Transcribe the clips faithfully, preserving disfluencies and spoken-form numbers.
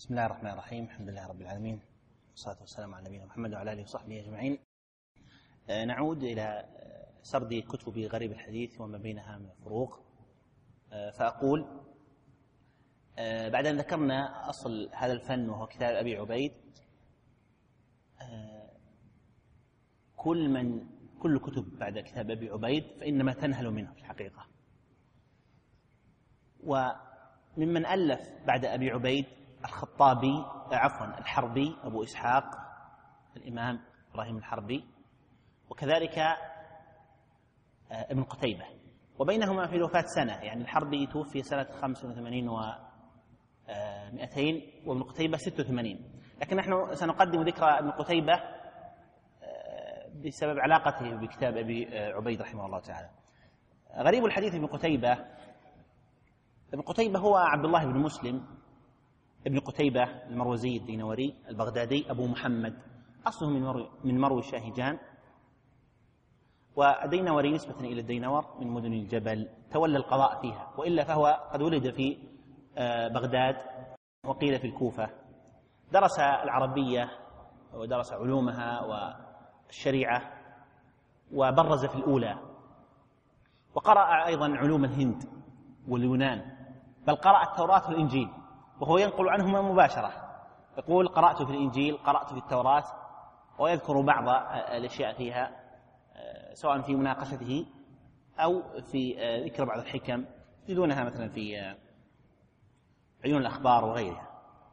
بسم الله الرحمن الرحيم. الحمد لله رب العالمين، والصلاة والسلام على نبينا محمد وعلى آله وصحبه أجمعين. نعود إلى سرد كتب غريب الحديث وما بينها من الفروق. فأقول بعد أن ذكرنا أصل هذا الفن وهو كتاب أبي عبيد، كل من كل كتب بعد كتاب أبي عبيد فإنما تنهل منه في الحقيقة. وممن ألف بعد أبي عبيد الخطابي عفوا الحربي أبو إسحاق الإمام إبراهيم الحربي، وكذلك ابن قتيبة، وبينهما في الوفاة سنة، يعني الحربي توفي سنة خمس وثمانين ومئتين وابن قتيبة ست وثمانين، لكن نحن سنقدم ذكر ابن قتيبة بسبب علاقته بكتاب أبي عبيد رحمه الله تعالى. غريب الحديث ابن قتيبة ابن قتيبة هو عبد الله بن مسلم ابن قتيبة المروزي الدينوري البغدادي أبو محمد، أصله من مروي, من مروي الشاهجان، والدينوري نسبة إلى الدينور من مدن الجبل، تولى القضاء فيها، وإلا فهو قد ولد في بغداد وقيل في الكوفة. درس العربية ودرس علومها والشريعة وبرز في الأولى، وقرأ أيضا علوم الهند واليونان، بل قرأ التوراة والإنجيل وهو ينقل عنهما مباشرة، يقول قرأت في الإنجيل، قرأت في التوراة، ويذكر بعض الأشياء فيها سواء في مناقشته أو في ذكر بعض الحكم تجدونها مثلا في عيون الأخبار وغيرها.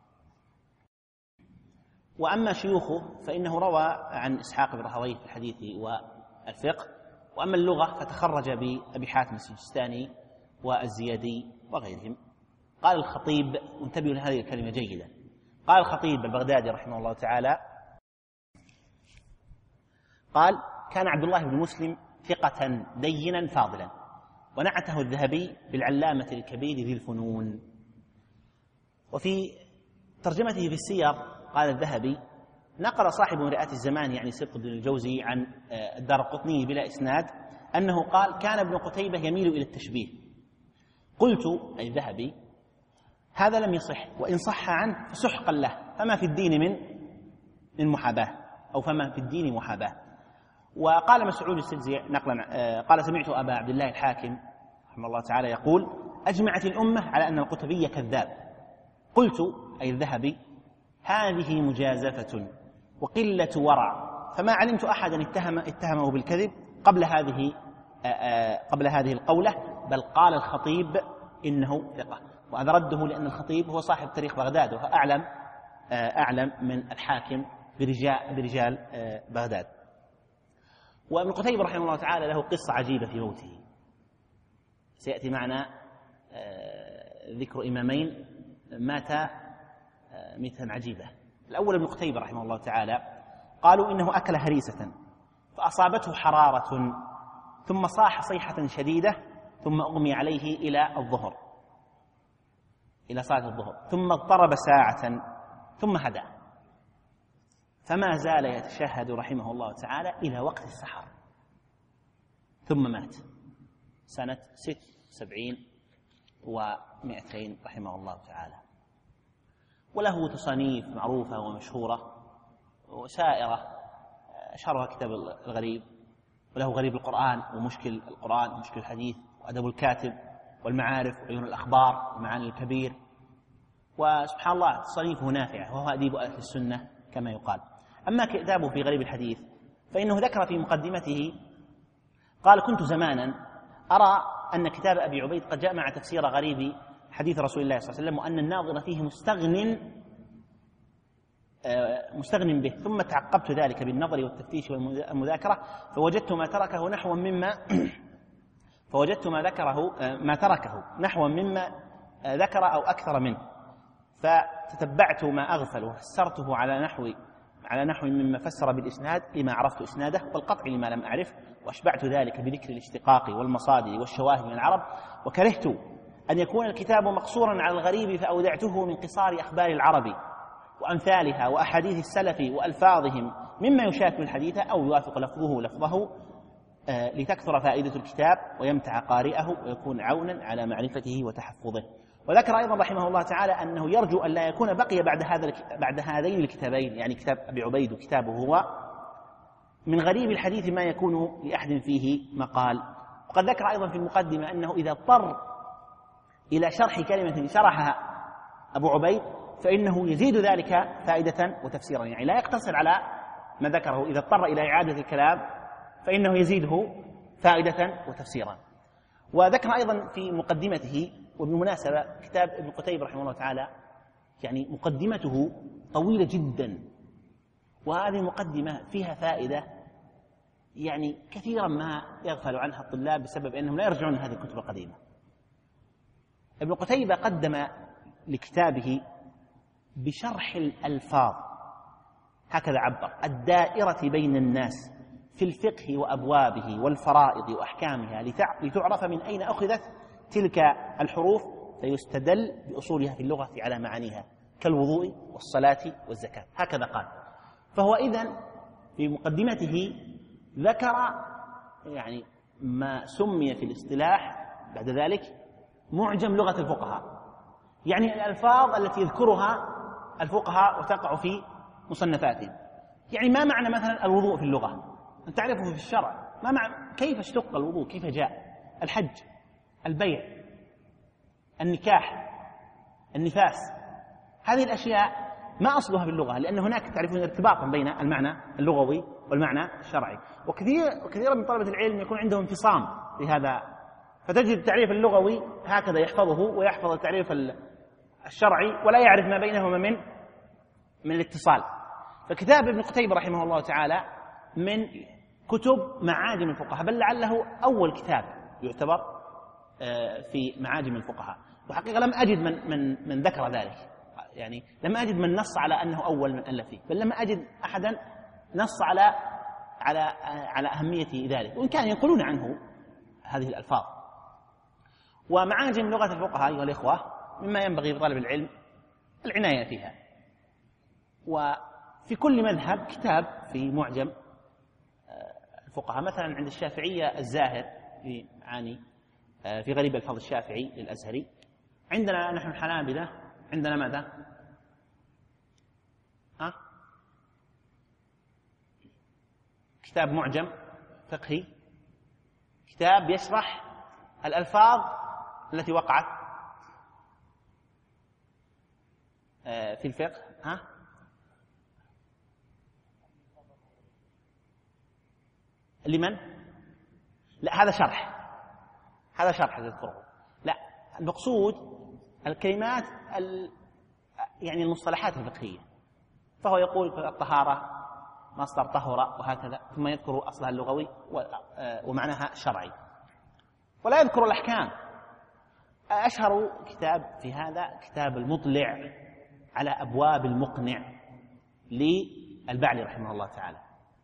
وأما شيوخه فإنه روى عن إسحاق بن راهويه في الحديث والفقه، وأما اللغة فتخرج بأبي حاتم السجستاني والزيادي وغيرهم. قال الخطيب، وانتبهوا لهذه الكلمة جيدا، قال الخطيب البغدادي رحمه الله تعالى، قال: كان عبد الله بن مسلم ثقة دينا فاضلا، ونعته الذهبي بالعلامة الكبير ذي الفنون. وفي ترجمته في السير قال الذهبي: نقل صاحب مرآة الزمان يعني سبط بن الجوزي عن الدارقطني بلا إسناد أنه قال: كان ابن قتيبة يميل إلى التشبيه. قلت أي الذهبي: هذا لم يصح، وإن صح عنه فسحقا له، فما في الدين من من محاباة، أو فما في الدين محاباة. وقال مسعود السجزي نقلا قال: سمعت أبا عبد الله الحاكم رحمه الله تعالى يقول: أجمعت الأمة على أن القتبي كذاب. قلت أي الذهبي: هذه مجازفة وقلة ورع، فما علمت أحدا اتهم اتهمه بالكذب قبل هذه قبل هذه القولة، بل قال الخطيب إنه ثقة. وهذا رده لأن الخطيب هو صاحب تاريخ بغداد، وهو أعلم أعلم من الحاكم برجال, برجال بغداد. وابن قتيبة رحمه الله تعالى له قصة عجيبة في موته، سيأتي معنا ذكر إمامين مات ميتة عجيبة. الأول ابن قتيبة رحمه الله تعالى، قالوا إنه أكل هريسة فأصابته حرارة، ثم صاح صيحة شديدة، ثم أغمي عليه إلى الظهر إلى صلاة الظهر، ثم اضطرب ساعة ثم هدى، فما زال يتشهد رحمه الله تعالى إلى وقت السحر، ثم مات سنة ست سبعين ومئتين رحمه الله تعالى. وله تصانيف معروفة ومشهورة وسائرة، أشهرها كتاب الغريب، وله غريب القرآن ومشكل القرآن ومشكل الحديث وأدب الكاتب والمعارف وعيون الأخبار والمعاني الكبير. وسبحان الله تصانيفه نافعة، وهو أديب أهل السنة كما يقال. أما كتابه في غريب الحديث فإنه ذكر في مقدمته، قال: كنت زمانا أرى أن كتاب أبي عبيد قد جاء مع تفسير غريب حديث رسول الله صلى الله عليه وسلم، وأن الناظر فيه مستغن مستغن به، ثم تعقبت ذلك بالنظر والتفتيش والمذاكرة، فوجدت ما تركه نحو مما فوجدت ما ذكره ما تركه نحو مما ذكر أو أكثر منه، فتتبعت ما أغفل وفسرته على نحو على نحو مما فسر بالإسناد لما عرفت إسناده، والقطع لما لم أعرف، وأشبعت ذلك بذكر الاشتقاق والمصادر والشواهد من العرب، وكرهت أن يكون الكتاب مقصورا على الغريب، فأودعته من قصار أخبار العرب وأمثالها وأحاديث السلف وألفاظهم مما يشاكل الحديث أو يوافق لفظه لفظه، لتكثر فائدة الكتاب ويمتع قارئه ويكون عونا على معرفته وتحفظه. وذكر أيضا رحمه الله تعالى أنه يرجو أن لا يكون بقي بعد هذا بعد هذين الكتابين، يعني كتاب أبي عبيد وكتابه هو، من غريب الحديث ما يكون لأحد فيه مقال. وقد ذكر أيضا في المقدمة أنه إذا اضطر إلى شرح كلمة شرحها أبو عبيد فإنه يزيد ذلك فائدة وتفسيرا، يعني لا يقتصر على ما ذكره، إذا اضطر إلى إعادة الكلام فإنه يزيده فائدة وتفسيرا. وذكر أيضا في مقدمته، وبالمناسبة كتاب ابن قتيبة رحمه الله تعالى يعني مقدمته طويلة جدا، وهذه المقدمة فيها فائدة يعني كثيرا ما يغفل عنها الطلاب بسبب أنهم لا يرجعون هذه الكتب القديمة. ابن قتيبة قدم لكتابه بشرح الألفاظ، هكذا عبر: الدائرة بين الناس في الفقه وأبوابه والفرائض وأحكامها لتعرف من أين أخذت تلك الحروف، فيستدل بأصولها في اللغة على معانيها كالوضوء والصلاة والزكاة، هكذا قال. فهو إذن في مقدمته ذكر يعني ما سمي في الاصطلاح بعد ذلك معجم لغة الفقهاء، يعني الألفاظ التي يذكرها الفقهاء وتقع في مصنفاتهم. يعني ما معنى مثلا الوضوء في اللغة؟ أن تعرفه في الشرع، ما معنى، كيف اشتق الوضوء، كيف جاء، الحج، البيع، النكاح، النفاس، هذه الأشياء ما أصلها في اللغة، لأن هناك تعرفون ارتباطا بين المعنى اللغوي والمعنى الشرعي. وكثير وكثيرا من طلبة العلم يكون عندهم انفصام في هذا، فتجد التعريف اللغوي هكذا يحفظه ويحفظ التعريف الشرعي ولا يعرف ما بينهما من من الاتصال. فكتاب ابن قتيبة رحمه الله تعالى من كتب معاجم الفقهاء، بل لعله أول كتاب يعتبر في معاجم الفقهاء، وحقيقة لم أجد من من من ذكر ذلك، يعني لم أجد من نص على أنه أول من ألف فيه، بل لم أجد أحدا نص على على على أهمية ذلك، وإن كان ينقلون عنه هذه الألفاظ. ومعاجم لغة الفقهاء أيها الإخوة مما ينبغي لطالب العلم العناية فيها، وفي كل مذهب كتاب في معجم الفقهاء. مثلا عند الشافعية الزاهر في معاني في غريب الفاظ الشافعي للأزهري. عندنا نحن الحنابلة عندنا ماذا؟ ها؟ كتاب معجم فقهي، كتاب يشرح الألفاظ التي وقعت في الفقه. ها؟ لمن؟ لا، هذا شرح، هذا شرح تذكره. لا، المقصود الكلمات ال... يعني المصطلحات الفقهية. فهو يقول في الطهارة مصدر طهر وهكذا، ثم يذكر أصلها اللغوي ومعناها الشرعي، ولا يذكر الأحكام. أشهر كتاب في هذا كتاب المطلع على أبواب المقنع للبعلي رحمه الله تعالى،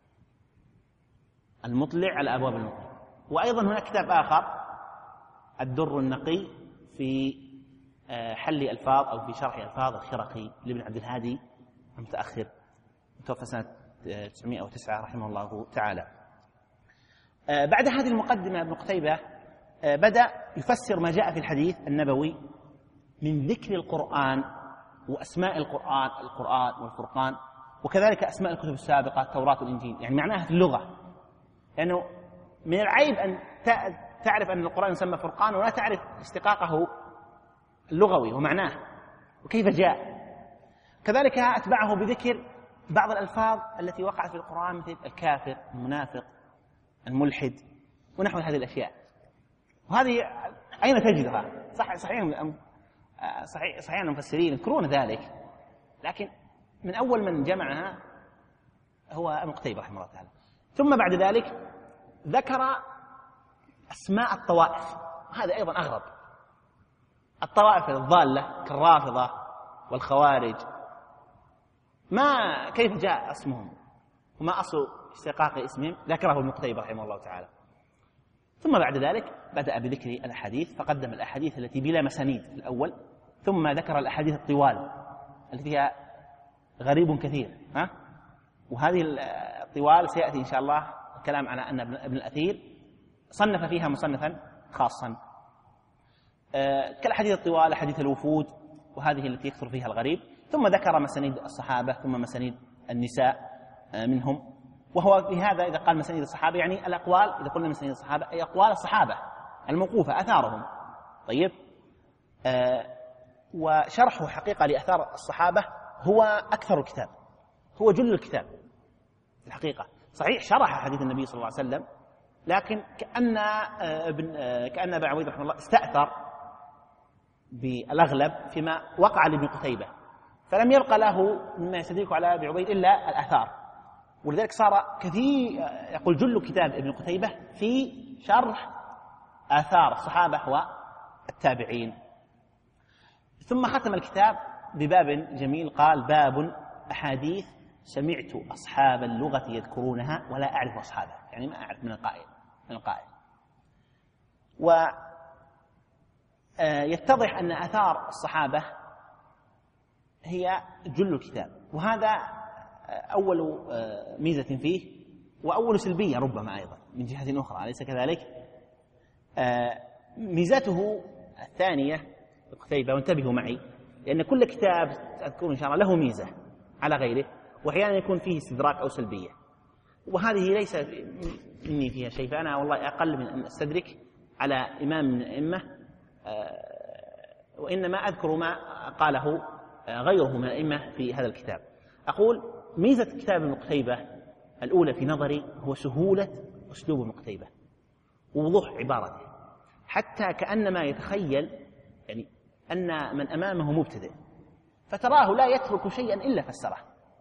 المطلع على أبواب المقنع. وأيضا هناك كتاب آخر الدر النقي في حل ألفاظ أو في شرح ألفاظ الخرقي لابن عبد الهادي المتأخر، متوفى سنة تسعمائة وتسعة رحمه الله تعالى. بعد هذه المقدمة ابن قتيبة بدأ يفسر ما جاء في الحديث النبوي من ذكر القرآن وأسماء القرآن، القرآن والفرقان، وكذلك أسماء الكتب السابقة التوراة والإنجيل، يعني معناها في اللغة. لأنه من العيب أن تعرف أن القرآن يسمى فرقان ولا تعرف اشتقاقه اللغوي ومعناه وكيف جاء. كذلك أتبعه بذكر بعض الألفاظ التي وقعت في القرآن مثل الكافر، المنافق، الملحد ونحو هذه الأشياء. وهذه أين تجدها؟ صح صحيح صحيح صحيح المفسرين يذكرون ذلك، لكن من أول من جمعها هو ابن قتيبة رحمه الله تعالى. ثم بعد ذلك ذكر أسماء الطوائف، هذا أيضا أغرب. الطوائف الضالة كالرافضة والخوارج، ما كيف جاء اسمهم وما أصل اشتقاق اسمهم، ذكره ابن قتيبة رحمه الله تعالى. ثم بعد ذلك بدأ بذكر الأحاديث، فقدم الأحاديث التي بلا مسانيد في الأول، ثم ذكر الأحاديث الطوال التي فيها غريب كثير. ها؟ وهذه الطوال سيأتي إن شاء الله الكلام على أن ابن الأثير صنف فيها مصنفا خاصا. كالحديث الطوال، حديث الوفود، وهذه التي يكثر فيها الغريب. ثم ذكر مسانيد الصحابة، ثم مسانيد النساء منهم. وهو في هذا إذا قال مسانيد الصحابة يعني الأقوال، إذا قلنا مسانيد الصحابة أي أقوال الصحابة الموقوفة، أثارهم. طيب، آه وشرحه حقيقة لأثار الصحابة هو أكثر الكتاب، هو جل الكتاب الحقيقة. صحيح شرح حديث النبي صلى الله عليه وسلم، لكن كأن آه ابن آه كأن أبا عبيد رحمه الله استأثر بالأغلب فيما وقع لابن قتيبة، فلم يبقى له مما يستدرك على أبي عبيد إلا الآثار. ولذلك صار كثير، يقول جل كتاب ابن قتيبة في شرح آثار الصحابة والتابعين. ثم ختم الكتاب بباب جميل، قال: باب أحاديث سمعت أصحاب اللغة يذكرونها ولا أعرف أصحابها، يعني ما أعرف من القائل من القائل ويتضح أن آثار الصحابة هي جل الكتاب، وهذا أول ميزة فيه، وأول سلبية ربما أيضا من جهة أخرى، أليس كذلك؟ ميزته الثانية قتيبة، وانتبهوا معي لأن كل كتاب أذكر إن شاء الله له ميزة على غيره، وأحيانا يكون فيه استدراك أو سلبية، وهذه ليس مني فيها شيء، فأنا والله أقل من أن أستدرك على إمام من الأئمة، وإنما أذكر ما قاله غيره من الأئمة في هذا الكتاب. أقول ميزة كتاب ابن قتيبة الأولى في نظري هو سهولة أسلوب ابن قتيبة ووضوح عبارته، حتى كأنما يتخيل يعني أن من أمامه مبتدئ، فتراه لا يترك شيئا إلا فسره،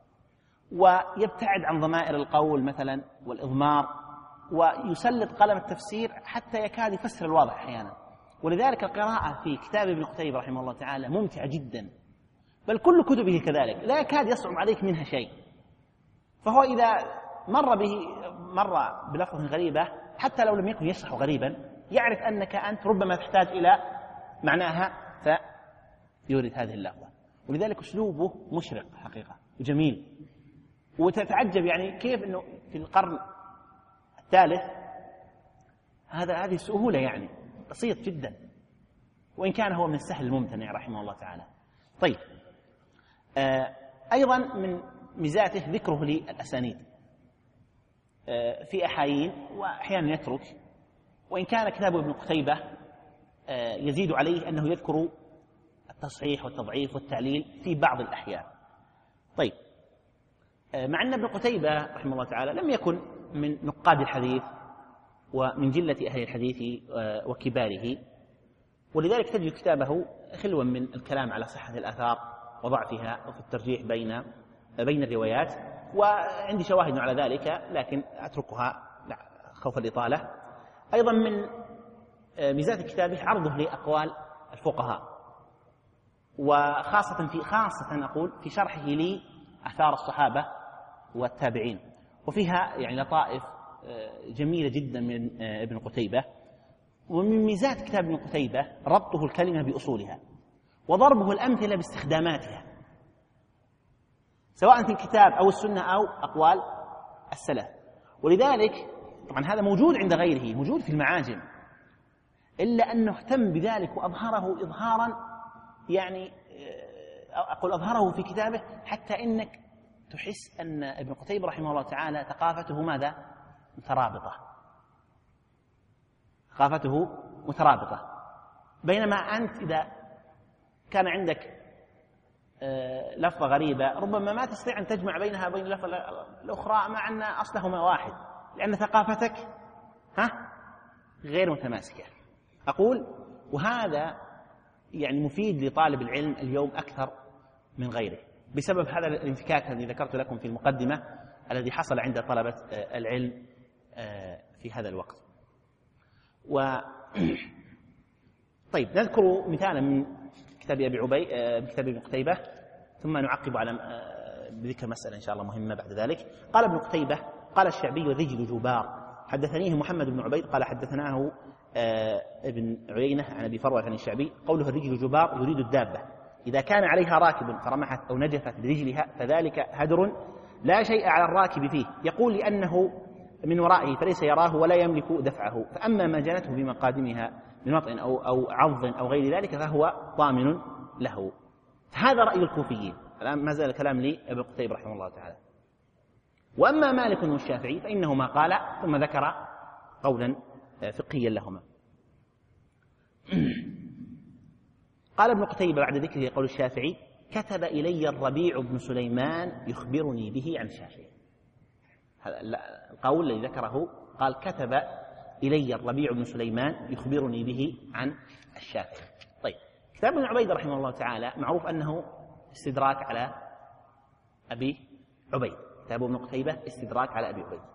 ويبتعد عن ضمائر القول مثلا والإضمار، ويسلط قلم التفسير حتى يكاد يفسر الواضح أحيانا. ولذلك القراءة في كتاب ابن قتيبة رحمه الله تعالى ممتعة جدا، بل كل كتبه كذلك، لا يكاد يصعب عليك منها شيء. فهو إذا مر به مر بلفظ غريبة، حتى لو لم يكن يشرح غريبا، يعرف أنك أنت ربما تحتاج إلى معناها فيورد هذه اللفظة. ولذلك أسلوبه مشرق حقيقة وجميل، وتتعجب يعني كيف أنه في القرن الثالث هذا هذه السهولة، يعني بسيط جدا، وإن كان هو من السهل الممتنع رحمه الله تعالى. طيب، آه أيضا من ميزاته ذكره للأسانيد آه في أحايين، وأحيانا يترك، وإن كان كتاب ابن قتيبة آه يزيد عليه أنه يذكر التصحيح والتضعيف والتعليل في بعض الأحيان. طيب، آه مع أن ابن قتيبة رحمه الله تعالى لم يكن من نقاد الحديث ومن جلة أهل الحديث آه وكباره، ولذلك تجد كتابه خلوا من الكلام على صحة الآثار وضعفها وفي الترجيح بين بين الروايات، وعندي شواهد على ذلك لكن أتركها خوف الإطالة. أيضا من ميزات كتابه عرضه لأقوال الفقهاء، وخاصة في خاصة أقول في شرحه لآثار الصحابة والتابعين، وفيها يعني لطائف جميلة جدا من ابن قتيبة. ومن ميزات كتاب ابن قتيبة ربطه الكلمة بأصولها، وضربه الأمثلة باستخداماتها، سواء في الكتاب أو السنة أو أقوال السلف. ولذلك طبعا هذا موجود عند غيره، موجود في المعاجم، إلا أنه اهتم بذلك وأظهره إظهارا، يعني أقول أظهره في كتابه حتى إنك تحس أن ابن قتيبة رحمه الله تعالى ثقافته ماذا؟ مترابطة، ثقافته مترابطة. بينما أنت إذا كان عندك لفظة غريبة ربما ما تستطيع أن تجمع بينها وبين اللفظة الأخرى مع أن أصلهما واحد، لأن ثقافتك ها غير متماسكة. أقول وهذا يعني مفيد لطالب العلم اليوم أكثر من غيره بسبب هذا الانفكاك الذي ذكرت لكم في المقدمة الذي حصل عند طلبة العلم في هذا الوقت. و طيب، نذكر مثالا من كتاب أبي عبي كتاب ابن قتيبة، ثم نعقب على بذكر مسألة إن شاء الله مهمة بعد ذلك. قال ابن قتيبة: قال الشعبي: رجل جبار، حدثنيه محمد بن عبيد قال حدثناه ابن عيينة عن أبي فروة عن الشعبي. قوله الرجل جبار يريد الدابة إذا كان عليها راكب فرمحت أو نجفت برجلها فذلك هدر لا شيء على الراكب فيه، يقول لأنه من ورائه فليس يراه ولا يملك دفعه، فأما ما جنته بمقادمها من وطئ أو, أو عض أو غير ذلك فهو ضامن له. هذا رأي الكوفيين. الآن ما زال الكلام لي ابن قتيبة رحمه الله تعالى. وأما مالك والشافعي فإنه ما قال ثم ذكر قولا فقهيا لهما. قال ابن قتيبة بعد ذكره قول الشافعي: كتب إلي الربيع بن سليمان يخبرني به عن الشافعي. هذا القول الذي ذكره قال: كتب إلي الربيع بن سليمان يخبرني به عن الشافعي. طيب، كتاب ابن عبيد رحمه الله تعالى معروف أنه استدراك على أبي عبيد. كتاب ابن قتيبة استدراك على أبي عبيد.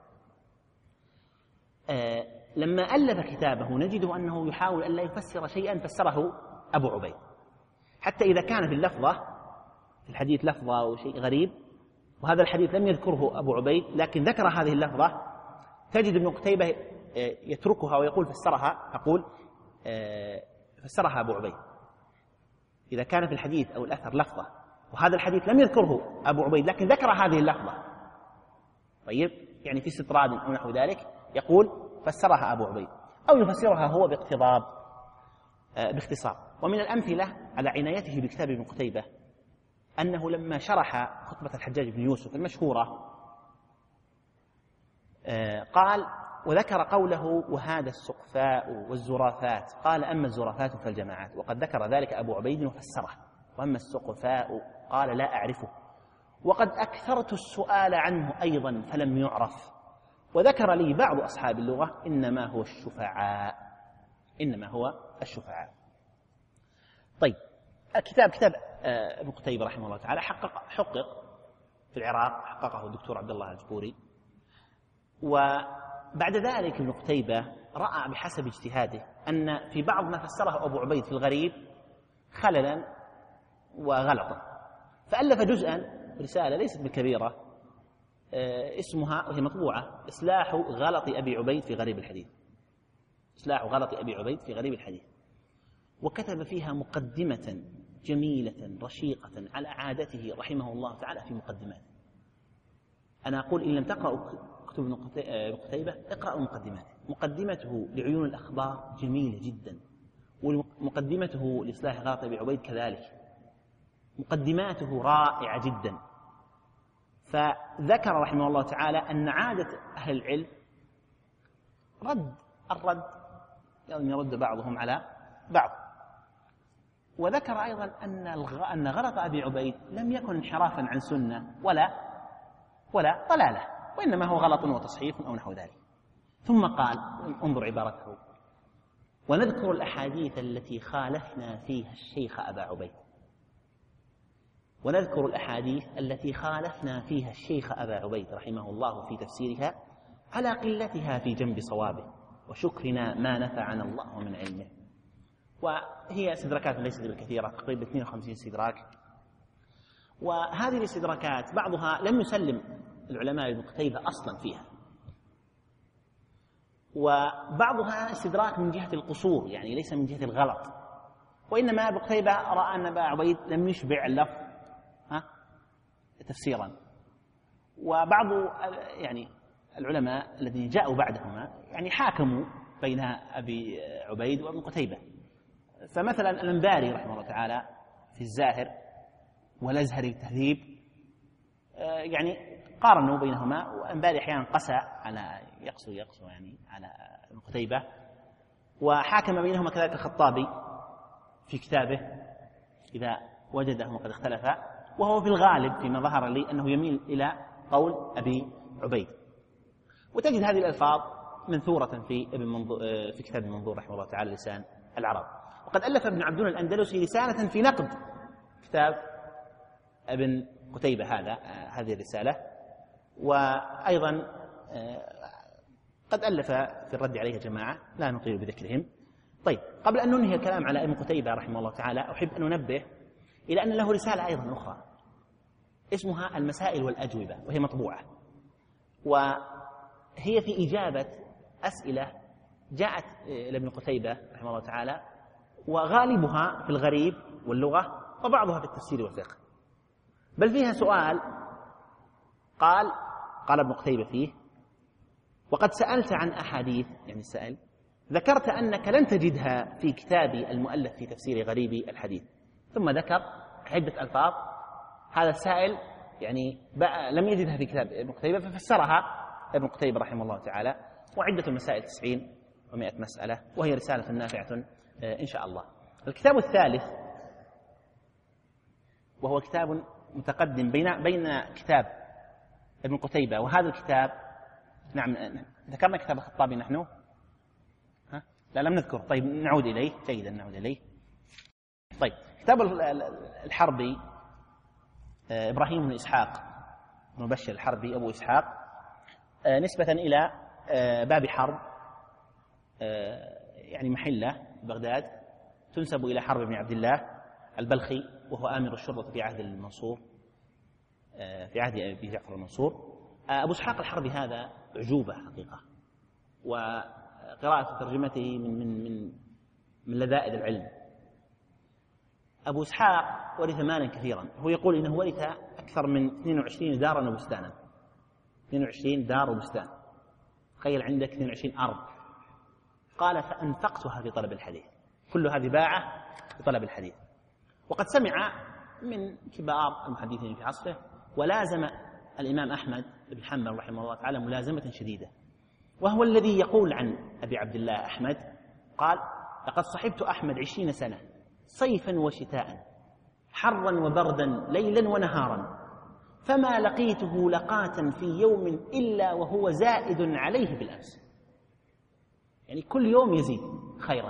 آه لما ألف كتابه نجد أنه يحاول أن لا يفسر شيئا فسره أبو عبيد، حتى إذا كان في اللفظة في الحديث لفظة أو شيء غريب وهذا الحديث لم يذكره أبو عبيد لكن ذكر هذه اللفظة، تجد ابن قتيبة يتركها ويقول فسرها، يقول فسرها أبو عبيد. إذا كان في الحديث أو الأثر لفظة وهذا الحديث لم يذكره أبو عبيد لكن ذكر هذه اللفظة، طيب يعني في استطراد أو نحو ذلك، يقول فسرها أبو عبيد أو يفسرها هو باقتضاب باختصار. ومن الأمثلة على عنايته بكتاب ابن قتيبة أنه لما شرح خطبة الحجاج بن يوسف المشهورة قال وذكر قوله: وهذا السقفاء والزرافات، قال: أما الزرافات فالجماعات. وقد ذكر ذلك أبو عبيد وفسره. وأما السقفاء قال: لا أعرفه، وقد أكثرت السؤال عنه أيضا فلم يعرف، وذكر لي بعض أصحاب اللغة إنما هو الشفعاء، إنما هو الشفعاء. طيب، الكتاب كتاب ابن قتيبة رحمه الله تعالى حقق حقق في العراق، حققه الدكتور عبد الله الجبوري. وبعد ذلك ابن قتيبة رأى بحسب اجتهاده أن في بعض ما فسره أبو عبيد في الغريب خللا وغلطا، فألف جزءا رسالة ليست بكبيرة اسمها وهي مطبوعة: إصلاح غلط أبي عبيد في غريب الحديث. إصلاح غلط أبي عبيد في غريب الحديث. وكتب فيها مقدمة جميلة رشيقة على عادته رحمه الله تعالى في مقدماته. أنا أقول إن لم تقرأوا كتب ابن قتيبة اقرأوا مقدماته. مقدمته لعيون الأخبار جميلة جدا، ومقدمته لإصلاح غلط أبي عبيد كذلك، مقدماته رائعة جدا. فذكر رحمه الله تعالى أن عادة أهل العلم رد الرد، يعني يرد بعضهم على بعض. وذكر أيضا أن أن غلط أبي عبيد لم يكن انحرافا عن سنة ولا ولا ضلالة، وإنما هو غلط وتصحيف أو نحو ذلك. ثم قال، انظر عبارته: ونذكر الأحاديث التي خالفنا فيها الشيخ أبا عبيد. ونذكر الأحاديث التي خالفنا فيها الشيخ أبا عبيد رحمه الله في تفسيرها على قلتها في جنب صوابه، وشكرنا ما نفعنا الله من علمه. وهي استدراكات ليست بالكثيرة، تقريبا اثنين وخمسين استدراك. وهذه الاستدراكات بعضها لم يسلم العلماء ابن قتيبة أصلا فيها، وبعضها استدراك من جهة القصور، يعني ليس من جهة الغلط، وإنما ابن قتيبة رأى أن أبا عبيد لم يشبع اللفظ ها تفسيرا. وبعض يعني العلماء الذين جاءوا بعدهما يعني حاكموا بين أبي عبيد وابن قتيبة. فمثلا الأنباري رحمه الله تعالى في الزاهر والأزهري التهذيب يعني قارنوا بينهما، والأنباري أحيانا قسى على يقسو يقسو يعني على ابن قتيبة، وحاكم بينهما كذلك الخطابي في كتابه إذا وجدهما قد اختلفا، وهو في الغالب فيما ظهر لي أنه يميل إلى قول أبي عبيد. وتجد هذه الألفاظ منثورة في ابن منظور في كتاب المنظور رحمه الله تعالى لسان العرب. وقد ألف ابن عبدون الأندلسي رسالة في نقد كتاب ابن قتيبة هذا هذه الرسالة، وأيضا قد ألف في الرد عليها جماعة لا نطيل بذكرهم. طيب، قبل أن ننهي الكلام على ابن قتيبة رحمه الله تعالى أحب أن ننبه إلى أن له رسالة أيضا أخرى اسمها المسائل والأجوبة، وهي مطبوعة، وهي في إجابة أسئلة جاءت لابن قتيبة رحمه الله تعالى، وغالبها في الغريب واللغة وبعضها في التفسير والفقه. بل فيها سؤال قال قال ابن قتيبة فيه: وقد سألت عن أحاديث، يعني السائل ذكرت أنك لن تجدها في كتابي المؤلف في تفسير غريب الحديث. ثم ذكر عدة ألفاظ. هذا السائل يعني لم يجدها في كتاب ابن قتيبة ففسرها ابن قتيبة رحمه الله تعالى، وعدة المسائل تسعين ومائة مسألة، وهي رسالة نافعة إن شاء الله. الكتاب الثالث وهو كتاب متقدم بين بين كتاب ابن قتيبة وهذا الكتاب. نعم ذكرنا كتاب الخطابي نحن، ها؟ لا لم نذكر. طيب نعود إليه. جيدا نعود إليه. طيب كتاب الحربي إبراهيم بن إسحاق بن بشر الحربي أبو إسحاق، نسبة إلى باب حرب، يعني محلة بغداد تنسب إلى حرب بن عبد الله البلخي، وهو آمر الشرطة في عهد المنصور، في عهد أبي جعفر المنصور. أبو إسحاق الحربي هذا أعجوبة حقيقة، وقراءة ترجمته من من من من لذائذ العلم. أبو إسحاق ورث مالا كثيرا. هو يقول إنه ورث أكثر من اثنين وعشرين دارا وبستانا. اثنين وعشرين دار وبستان، تخيل عندك اثنين وعشرين أرض. قال فأنفقتها في طلب الحديث، كل هذه باعة في طلب الحديث. وقد سمع من كبار المحدثين في عصره، ولازم الإمام أحمد بن حنبل رحمه الله تعالى ملازمة شديدة، وهو الذي يقول عن أبي عبد الله أحمد قال: لقد صحبت أحمد عشرين سنة صيفا وشتاء، حرا وبردا، ليلا ونهارا، فما لقيته لقاة في يوم إلا وهو زائد عليه بالأمس. يعني كل يوم يزيد خيرا.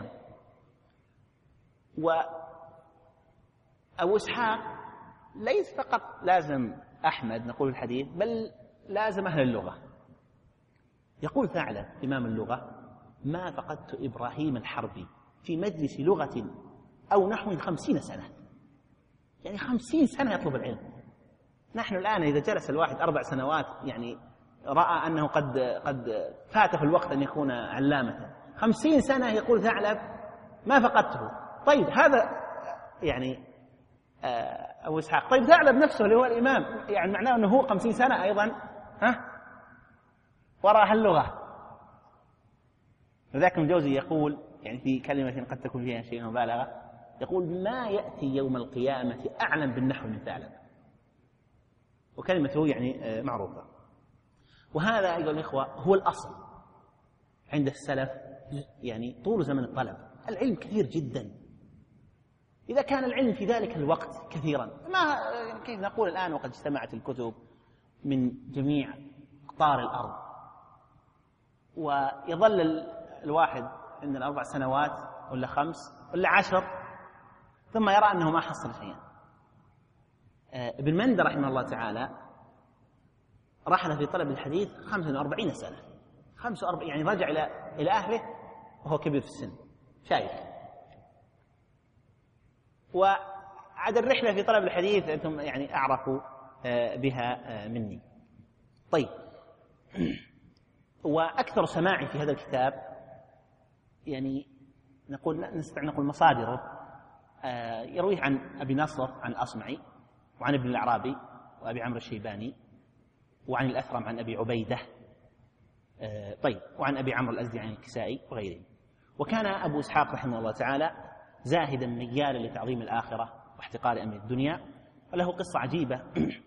وأبو إسحاق ليس فقط لازم أحمد نقول الحديث، بل لازم أهل اللغة. يقول ثعلب إمام اللغة: ما فقدت إبراهيم الحربي في مجلس لغة أو نحو خمسين سنة. يعني خمسين سنة يطلب العلم. نحن الآن إذا جلس الواحد أربع سنوات يعني رأى أنه قد قد فاته الوقت أن يكون علامة. خمسين سنة يقول ثعلب ما فقدته. طيب هذا يعني أبو إسحاق. طيب ثعلب نفسه اللي هو الإمام، يعني معناه أنه هو خمسين سنة أيضا ها وراء اللغة. وذاك الجوزي يقول يعني في كلمة قد تكون فيها شيء مبالغة، يقول: ما يأتي يوم القيامة أعلم بالنحو من ثعلب. وكلمته يعني معروفة. وهذا أيها الإخوة هو الأصل عند السلف، يعني طول زمن الطلب العلم كثير جدا. إذا كان العلم في ذلك الوقت كثيرا، ما كيف نقول الآن وقد اجتمعت الكتب من جميع أقطار الأرض، ويظل الواحد عندنا أربع سنوات ولا خمس ولا عشر ثم يرى أنه ما حصل شيئا. ابن مندى رحمه الله تعالى رحل في طلب الحديث خمسة وأربعين سنة، خمسة وأربعين يعني رجع إلى إلى أهله وهو كبير في السن شايف. وعاد الرحلة في طلب الحديث أنتم يعني أعرفوا بها مني. طيب، وأكثر سماعي في هذا الكتاب يعني نقول نستطيع نقول مصادره يرويه عن أبي نصر عن الأصمعي، وعن ابن الأعرابي، وأبي عمرو الشيباني، وعن الأثرم عن أبي عبيدة، طيب، وعن أبي عمرو الأزدي عن الكسائي وغيره. وكان أبو إسحاق رحمه الله تعالى زاهدا ميالا لتعظيم الآخرة واحتقار أمر الدنيا. وله قصة عجيبة.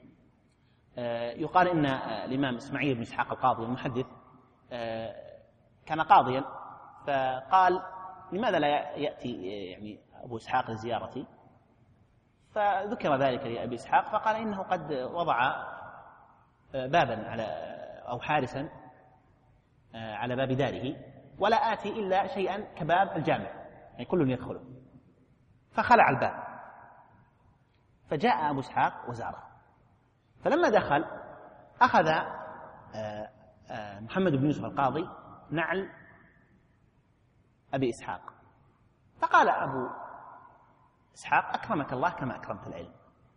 يقال إن الإمام إسماعيل بن إسحاق القاضي المحدث كان قاضيا، فقال: لماذا لا يأتي يعني أبو إسحاق لزيارتي؟ فذكر ذلك لأبي إسحاق، فقال: إنه قد وضع بابا على أو حارسا على باب داره، ولا آتي إلا شيئا كباب الجامع، يعني كل يدخله. فخلع الباب، فجاء أبو إسحاق وزاره. فلما دخل أخذ محمد بن يوسف القاضي نعل أبي إسحاق، فقال أبو إسحاق: أكرمك الله كما أكرمت العلم.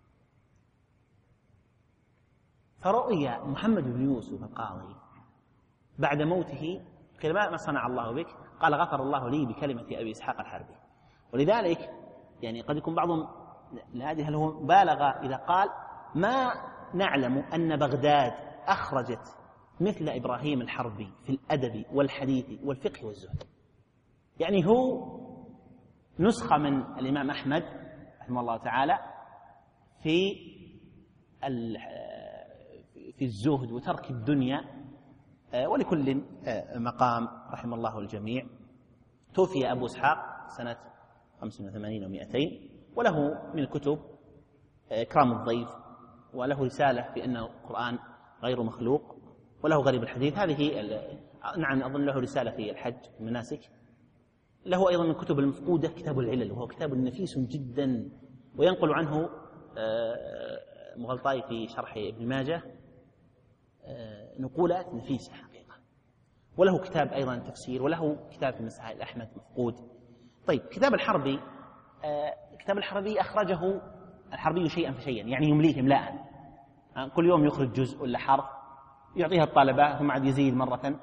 فرؤي محمد بن يوسف القاضي بعد موته قيل: ما صنع الله بك؟ قال: غفر الله لي بكلمة أبي إسحاق الحربي. ولذلك يعني قد يكون بعضهم لا أدري هل هو بالغ إذا قال: ما نعلم أن بغداد أخرجت مثل إبراهيم الحربي في الأدب والحديث والفقه والزهد. يعني هو نسخة من الإمام أحمد رحمه الله تعالى في في الزهد وترك الدنيا، ولكل مقام رحم الله الجميع. توفي أبو إسحاق سنة خمس وثمانين ومئتين، وله من الكتب إكرام الضيف، وله رسالة في أن القرآن غير مخلوق، وله غريب الحديث. هذه نعم أظن له رسالة في الحج المناسك. له أيضا من الكتب المفقودة كتاب العلل، وهو كتاب نفيس جدا، وينقل عنه مغلطاي في شرح ابن ماجه نقولات نفيسة حقيقة. وله كتاب أيضا تفسير، وله كتاب في مسائل أحمد مفقود. طيب كتاب الحربي، كتاب الحربي أخرجه الحربي شيئا فشيئا، يعني يمليه إملاء، كل يوم يخرج جزء ولا حرف يعطيها الطلبة ثم عاد يزيد مرة.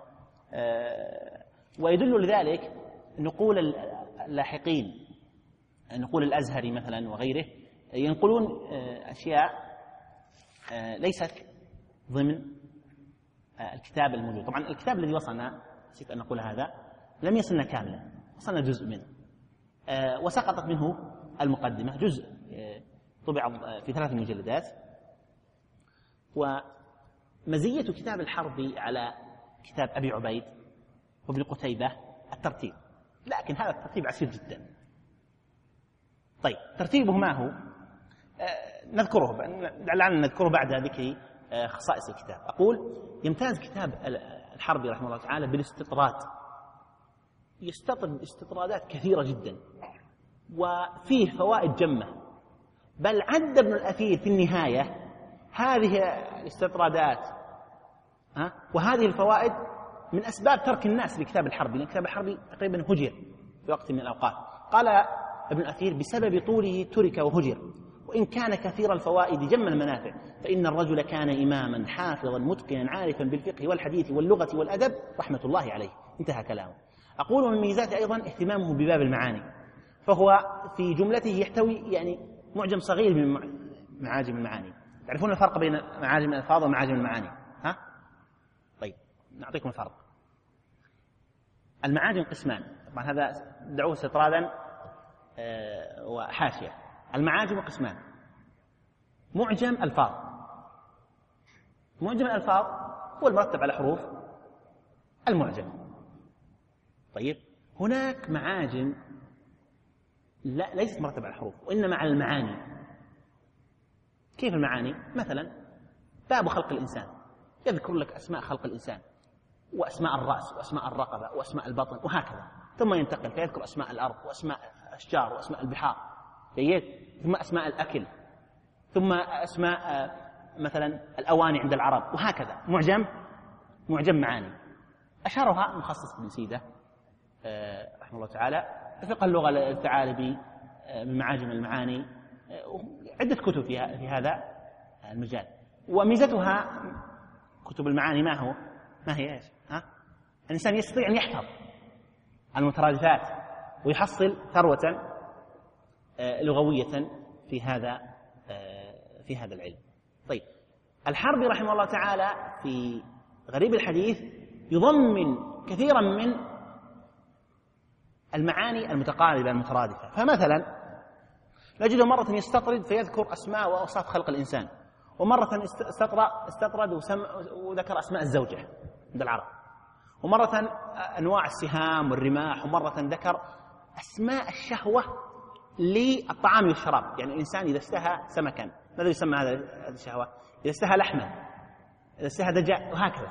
ويدل لذلك نقول اللاحقين، نقول الأزهري مثلا وغيره، ينقلون أشياء ليست ضمن الكتاب الموجود. طبعا الكتاب الذي وصلنا، نسيت أن نقول هذا، لم يصلنا كاملا، وصلنا جزء منه، وسقطت منه المقدمة، جزء طبع في ثلاث مجلدات. ومزية كتاب الحربي على كتاب أبي عبيد وابن قتيبة الترتيب، لكن هذا الترتيب عسير جدا. طيب ترتيبه ما هو؟ نذكره لعلنا نذكره بعد ذكر خصائص الكتاب. أقول يمتاز كتاب الحربي رحمه الله تعالى بالاستطراد، يستطرد استطرادات كثيرة جدا وفيه فوائد جمة، بل عد ابن الأثير في النهاية هذه الاستطرادات وهذه الفوائد من أسباب ترك الناس لكتاب الحربي، لأن كتاب الحربي تقريبا هجر في وقت من الأوقات. قال ابن الأثير بسبب طوله ترك وهجر، وإن كان كثير الفوائد جم المنافع، فإن الرجل كان إماما حافظا متقنا عارفا بالفقه والحديث واللغة والأدب رحمة الله عليه. انتهى كلامه. أقول من ميزاته أيضا اهتمامه بباب المعاني، فهو في جملته يحتوي يعني معجم صغير من معاجم المعاني. تعرفون الفرق بين معاجم الألفاظ ومعاجم المعاني؟ ها؟ طيب نعطيكم الفرق. المعاجم قسمان، طبعا هذا دعوه استطرادا أه وحاشية. المعاجم قسمان: معجم ألفاظ، معجم الألفاظ هو المرتب على حروف المعجم. طيب هناك معاجم لا ليست مرتبة على الحروف وإنما على المعاني. كيف المعاني؟ مثلا باب خلق الإنسان يذكر لك أسماء خلق الإنسان وأسماء الرأس وأسماء الرقبة وأسماء البطن وهكذا، ثم ينتقل فيذكر أسماء الأرض وأسماء الأشجار وأسماء البحار، جيد، ثم أسماء الأكل، ثم أسماء مثلا الأواني عند العرب، وهكذا. معجم معجم معاني أشهرها مخصص بن سيدة رحمه الله تعالى، فقه اللغة الثعالبي من معاجم المعاني، عدة كتب في هذا المجال. وميزتها كتب المعاني ما هو ما هي ايش؟ ها؟ الإنسان يستطيع أن يحفظ المترادفات ويحصل ثروة لغوية في هذا في هذا العلم. طيب الحربي رحمه الله تعالى في غريب الحديث يضمن كثيرا من المعاني المتقاربة المترادفة. فمثلا نجده مرة يستطرد فيذكر أسماء وأوصاف خلق الإنسان، ومرة استطرد وذكر أسماء الزوجة عند العرب، ومرة أنواع السهام والرماح، ومرة ذكر أسماء الشهوة للطعام والشراب. يعني الإنسان إذا اشتهى سمكا ماذا يسمى هذا الشهوة؟ إذا اشتهى لحما، إذا اشتهى دجاج، وهكذا.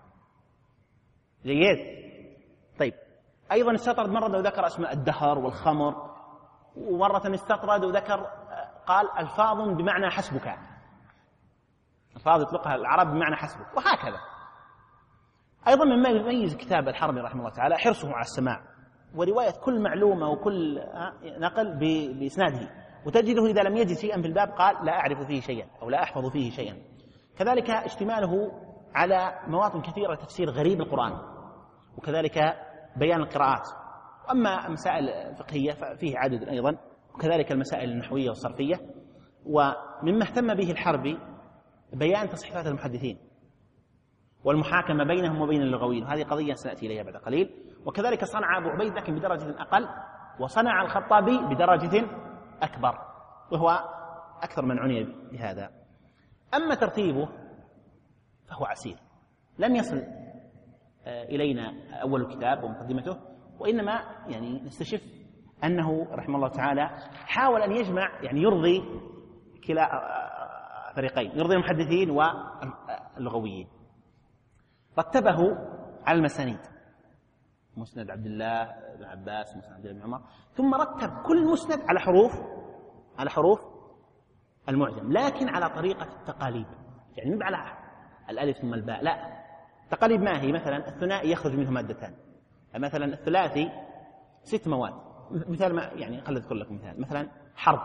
جيد. طيب أيضا استطرد مرة وذكر أسماء الدهر والخمر، ومرة استطرد وذكر قال ألفاظ بمعنى حسبك، ألفاظ يطلقها العرب بمعنى حسبك، وهكذا. أيضا مما يميز كتاب الحربي رحمه الله تعالى حرصه على السماع ورواية كل معلومة وكل نقل بإسناده، وتجده إذا لم يجد شيئا في الباب قال لا أعرف فيه شيئا أو لا أحفظ فيه شيئا. كذلك اشتماله على مواطن كثيرة تفسير غريب القرآن، وكذلك بيان القراءات. أما مسائل الفقهية ففيه عدد أيضا، وكذلك المسائل النحوية والصرفية. ومما اهتم به الحربي بيان تصحيفات المحدثين والمحاكمة بينهم وبين اللغويين، وهذه قضية سنأتي إليها بعد قليل. وكذلك صنع أبو عبيد لكن بدرجة أقل، وصنع الخطابي بدرجة أكبر، وهو أكثر من عني بهذا. أما ترتيبه فهو عسير، لم يصل إلينا أول الكتاب ومقدمته، وإنما يعني نستشف أنه رحمه الله تعالى حاول أن يجمع، يعني يرضي كلا فريقين، يرضي المحدثين واللغويين. رتبه على المسانيد، مسند عبد الله بن عباس، مسند عبد الله بن عمر، ثم رتب كل مسند على حروف على حروف المعجم، لكن على طريقة التقاليب، يعني مو على الألف ثم الباء، لا. التقاليب ما هي؟ مثلا الثنائي يخرج منه مادتان، مثلا الثلاثي ست مواد. مثال ما يعني خليني أذكر لكم مثال، مثلا حرب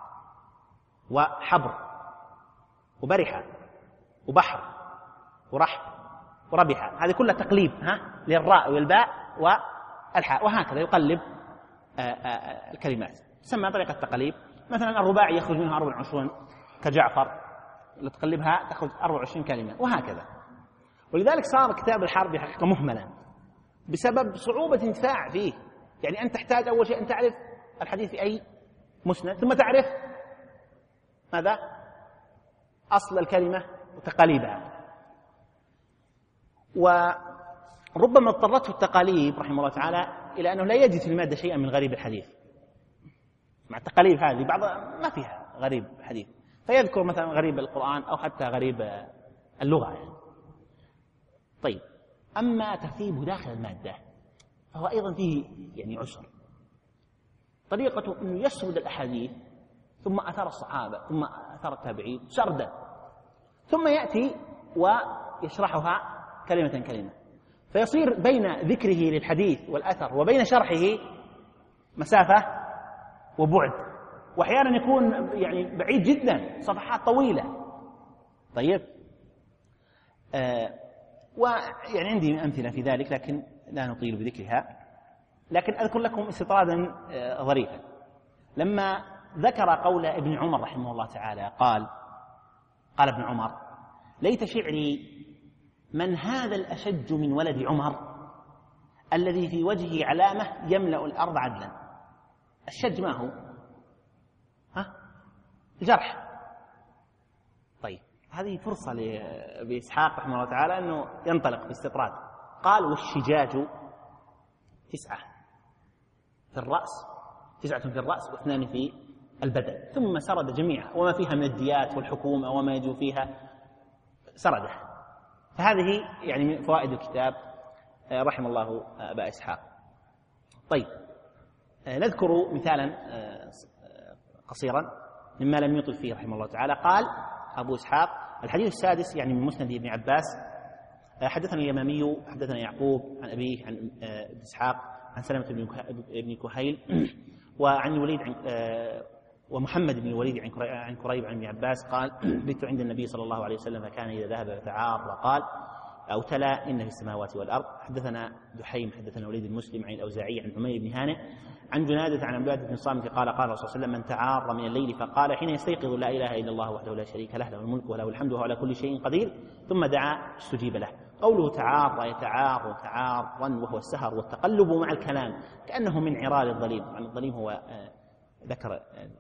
وحبر وبرحة وبحر ورحب وربحة، هذه كلها تقليب ها للراء والباء والحاء، وهكذا يقلب آآ آآ الكلمات، تسمى طريقة التقليب. مثلا الرباعي يخرج منها أربعة وعشرين كجعفر، لو تقلبها تخرج أربعة وعشرين كلمة، وهكذا. ولذلك صار كتاب الحرب حقيقة مهملا بسبب صعوبة الانتفاع فيه. يعني أنت تحتاج أول شيء أن تعرف الحديث في أي مسند، ثم تعرف ماذا؟ أصل الكلمة وتقاليدها. وربما اضطرته التقاليد رحمه الله تعالى إلى أنه لا يجد في المادة شيئا من غريب الحديث، مع التقاليد هذه بعض ما فيها غريب حديث، فيذكر مثلا غريب القرآن أو حتى غريب اللغة يعني. طيب، أما ترتيبه داخل المادة فهو أيضا فيه يعني عسر. طريقته أنه يسرد الأحاديث ثم أثار الصحابة ثم أثار التابعين سردا، ثم يأتي ويشرحها كلمة كلمة، فيصير بين ذكره للحديث والأثر وبين شرحه مسافة وبعد، وأحيانا يكون يعني بعيد جدا، صفحات طويلة. طيب، آه ويعني عندي أمثلة في ذلك لكن لا نطيل بذكرها، لكن أذكر لكم استطرادا آه ظريفا. لما ذكر قول ابن عمر رحمه الله تعالى قال قال ابن عمر: ليت شعري من هذا الأشج من ولد عمر الذي في وجهه علامة يملأ الأرض عدلا. الشج ما هو؟ ها؟ الجرح. طيب، هذه فرصة لأبي إسحاق رحمه الله تعالى أنه ينطلق في استطراد. قال: والشجاج تسعة في الرأس، تسعة في الرأس واثنان في البدن، ثم سرد جميعا وما فيها من الديات والحكومة وما يجو فيها سرده. فهذه يعني من فوائد الكتاب رحم الله أبا إسحاق. طيب، نذكر مثالا قصيرا مما لم يطل فيه رحمه الله تعالى. قال أبو إسحاق: الحديث السادس يعني من مسند ابن عباس: حدثنا اليمامي حدثنا يعقوب عن أبيه عن ابن إسحاق عن سلمة بن كهيل وعن الوليد عن ومحمد بن الوليد عن كريب عن ابن عباس قال: بت عند النبي صلى الله عليه وسلم فكان إذا ذهب فتعار وقال أو تلا إن في السماوات والأرض. حدثنا دحيم حدثنا وليد المسلم عن الأوزاعي عن عمير بن هانئ عن جنادة عن عبادة بن صامت قال قال الرسول صلى الله عليه وسلم: من تعار من الليل فقال حين يستيقظ لا إله إلا الله وحده لا شريك له له الملك وله الحمد وهو على كل شيء قدير ثم دعا استجيب له. قوله تعار يتعار تعارا وهو السهر والتقلب مع الكلام كأنه من عرار الظليم. عن الظليم هو ذكر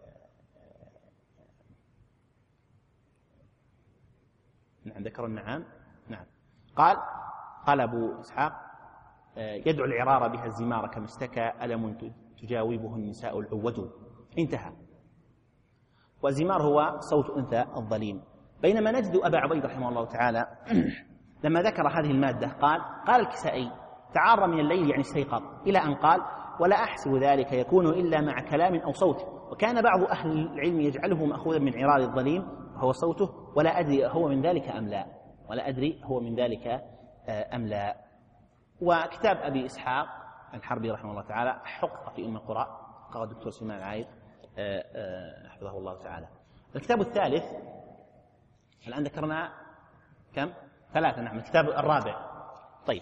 نعم ذكر النعام نعم. قال قال أبو إسحاق: يدعو العرار بها الزمار كما اشتكى ألم تجاوبه النساء العود. انتهى. والزمار هو صوت أنثى الظليم. بينما نجد أبا عبيد رحمه الله تعالى لما ذكر هذه المادة قال قال الكسائي: تعار من الليل يعني استيقظ، إلى أن قال: ولا أحسب ذلك يكون إلا مع كلام أو صوت. وكان بعض أهل العلم يجعله مأخوذا من عرار الظليم وهو صوته، ولا أدري هو من ذلك أم لا ولا أدري هو من ذلك أم لا. وكتاب أبي إسحاق الحربي رحمه الله تعالى حقق في أم القرى، قال الدكتور سليمان العايد حفظه الله تعالى. الكتاب الثالث الآن ذكرنا كم؟ ثلاثة. نعم. الكتاب الرابع. طيب،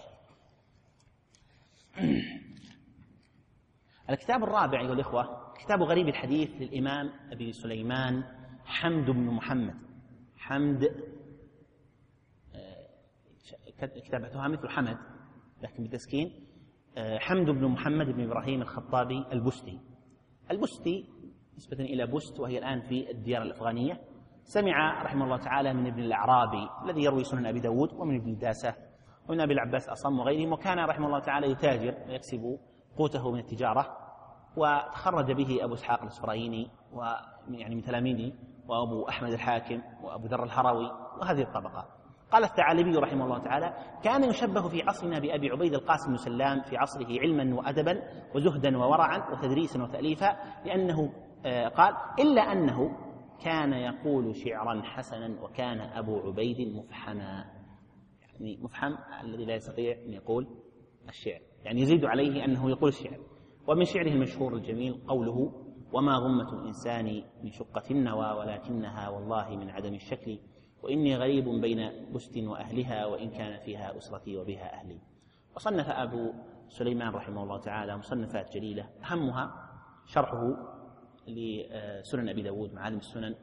الكتاب الرابع أيها الإخوة كتاب غريب الحديث للإمام أبي سليمان حمد بن محمد. حمد كتابتها مثل حمد لكن بالتسكين، حمد بن محمد بن إبراهيم الخطابي البستي. البستي نسبة إلى بست، وهي الآن في الديار الأفغانية. سمع رحمه الله تعالى من ابن الأعرابي الذي يروي سنن أبي داود، ومن ابن داسة، ومن أبي العباس أصم وغيرهم، وكان رحمه الله تعالى يتاجر ويكسب قوته من التجارة. وتخرج به أبو إسحاق الإسفرايني ويعني من تلاميذه، وأبو أحمد الحاكم، وأبو ذر الهروي، وهذه الطبقة. قال الثعالبي رحمه الله تعالى: كان يشبه في عصرنا بأبي عبيد القاسم بن سلام في عصره علما وأدبا وزهدا وورعا وتدريسا وتأليفا، لأنه قال: إلا أنه كان يقول شعرا حسنا، وكان أبو عبيد مفحما، يعني مفحم الذي لا يستطيع أن يقول الشعر، يعني يزيد عليه أنه يقول الشعر. ومن شعره المشهور الجميل قوله: وما غمة الإنسان من شقة النوى، ولكنها والله من عدم الشكل، وإني غريب بين بست وأهلها، وإن كان فيها أسرتي وبها أهلي. وصنف أبو سليمان رحمه الله تعالى مصنفات جليلة، أهمها شرحه لسنن أبي داود معالم السنن،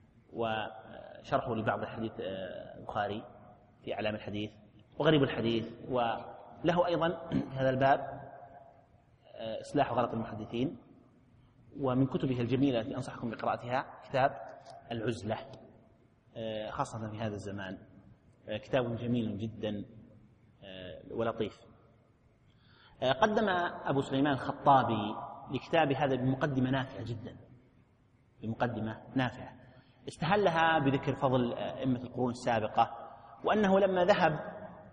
وشرحه لبعض الحديث البخاري في أعلام الحديث وغريب الحديث. وله أيضا هذا الباب إصلاح غلط المحدثين. ومن كتبه الجميلة التي أنصحكم بقراءتها كتاب العزلة، خاصة في هذا الزمان، كتاب جميل جدا ولطيف. قدم أبو سليمان الخطابي لكتاب هذا بمقدمة نافعة جدا، بمقدمة نافعة استهلها بذكر فضل أئمة القرون السابقة، وأنه لما ذهب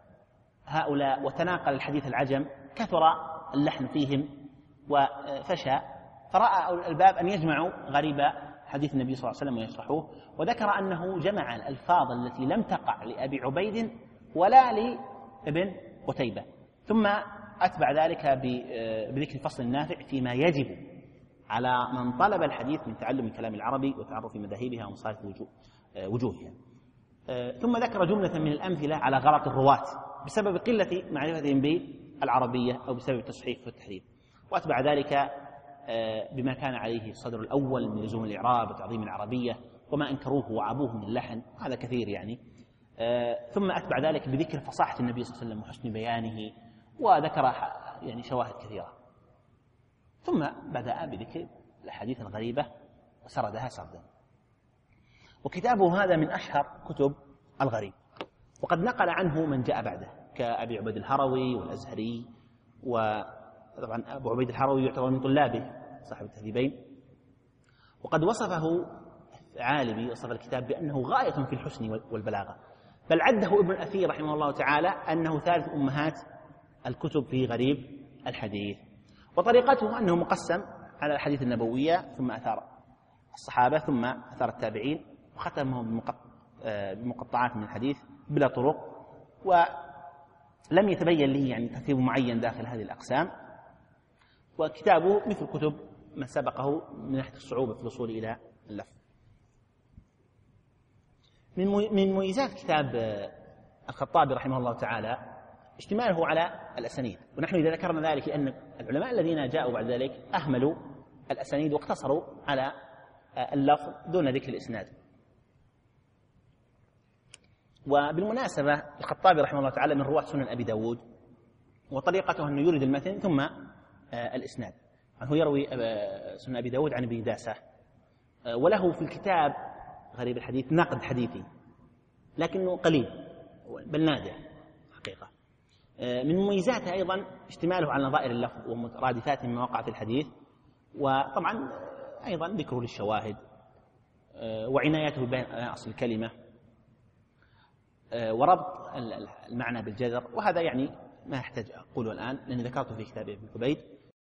هؤلاء وتناقل الحديث العجم كثر اللحن فيهم وفشى، فرأى الألباب أن يجمعوا غريب حديث النبي صلى الله عليه وسلم ويشرحوه. وذكر أنه جمع الألفاظ التي لم تقع لأبي عبيد ولا لابن قتيبة، ثم أتبع ذلك بذكر فصل النافع فيما يجب على من طلب الحديث من تعلم الكلام العربي وتعرف مذاهبها ومصارف وجوهها. ثم ذكر جملة من الأمثلة على غلط الرواة بسبب قلة معرفتهم بالعربية أو بسبب التصحيف والتحريف. وأتبع ذلك بما كان عليه الصدر الأول من لزوم الإعراب وتعظيم العربية، وما أنكروه وعابوه من اللحن، هذا كثير يعني. ثم أتبع ذلك بذكر فصاحة النبي صلى الله عليه وسلم وحسن بيانه، وذكر يعني شواهد كثيرة. ثم بدأ بذكر الأحاديث الغريبة وسردها سردا. وكتابه هذا من أشهر كتب الغريب، وقد نقل عنه من جاء بعده كأبي عبيد الهروي والأزهري. وطبعا أبو عبيد الهروي يعتبر من طلابه صاحب التهذيبين. وقد وصفه الثعالبي، وصف الكتاب بأنه غاية في الحسن والبلاغة، بل عده ابن الأثير رحمه الله تعالى أنه ثالث أمهات الكتب في غريب الحديث. وطريقته أنه مقسم على الحديث النبوية، ثم أثار الصحابة، ثم أثار التابعين، وختمهم بمقطعات من الحديث بلا طرق. ولم يتبين لي يعني ترتيب معين داخل هذه الأقسام. وكتابه مثل كتب ما سبقه من ناحية الصعوبة في الوصول إلى اللفظ. من من مميزات كتاب الخطابي رحمه الله تعالى اشتماله على الأسانيد. ونحن إذا ذكرنا ذلك لأن العلماء الذين جاءوا بعد ذلك أهملوا الأسانيد واقتصروا على اللفظ دون ذكر الإسناد. وبالمناسبة الخطابي رحمه الله تعالى من رواة سنن أبي داود، وطريقته أنه يورد المتن ثم الإسناد. هو يروي سنن أبي داود عن ابن داسة، وله في الكتاب غريب الحديث نقد حديثي لكنه قليل بل نادر حقيقة. من مميزاته أيضا اشتماله على نظائر اللفظ ومترادفات من مواقع في الحديث، وطبعا أيضا ذكره للشواهد، وعنايته بين أصل الكلمة، وربط المعنى بالجذر. وهذا يعني ما أحتاج أقوله الآن لأني ذكرته في كتاب ابن عبيد.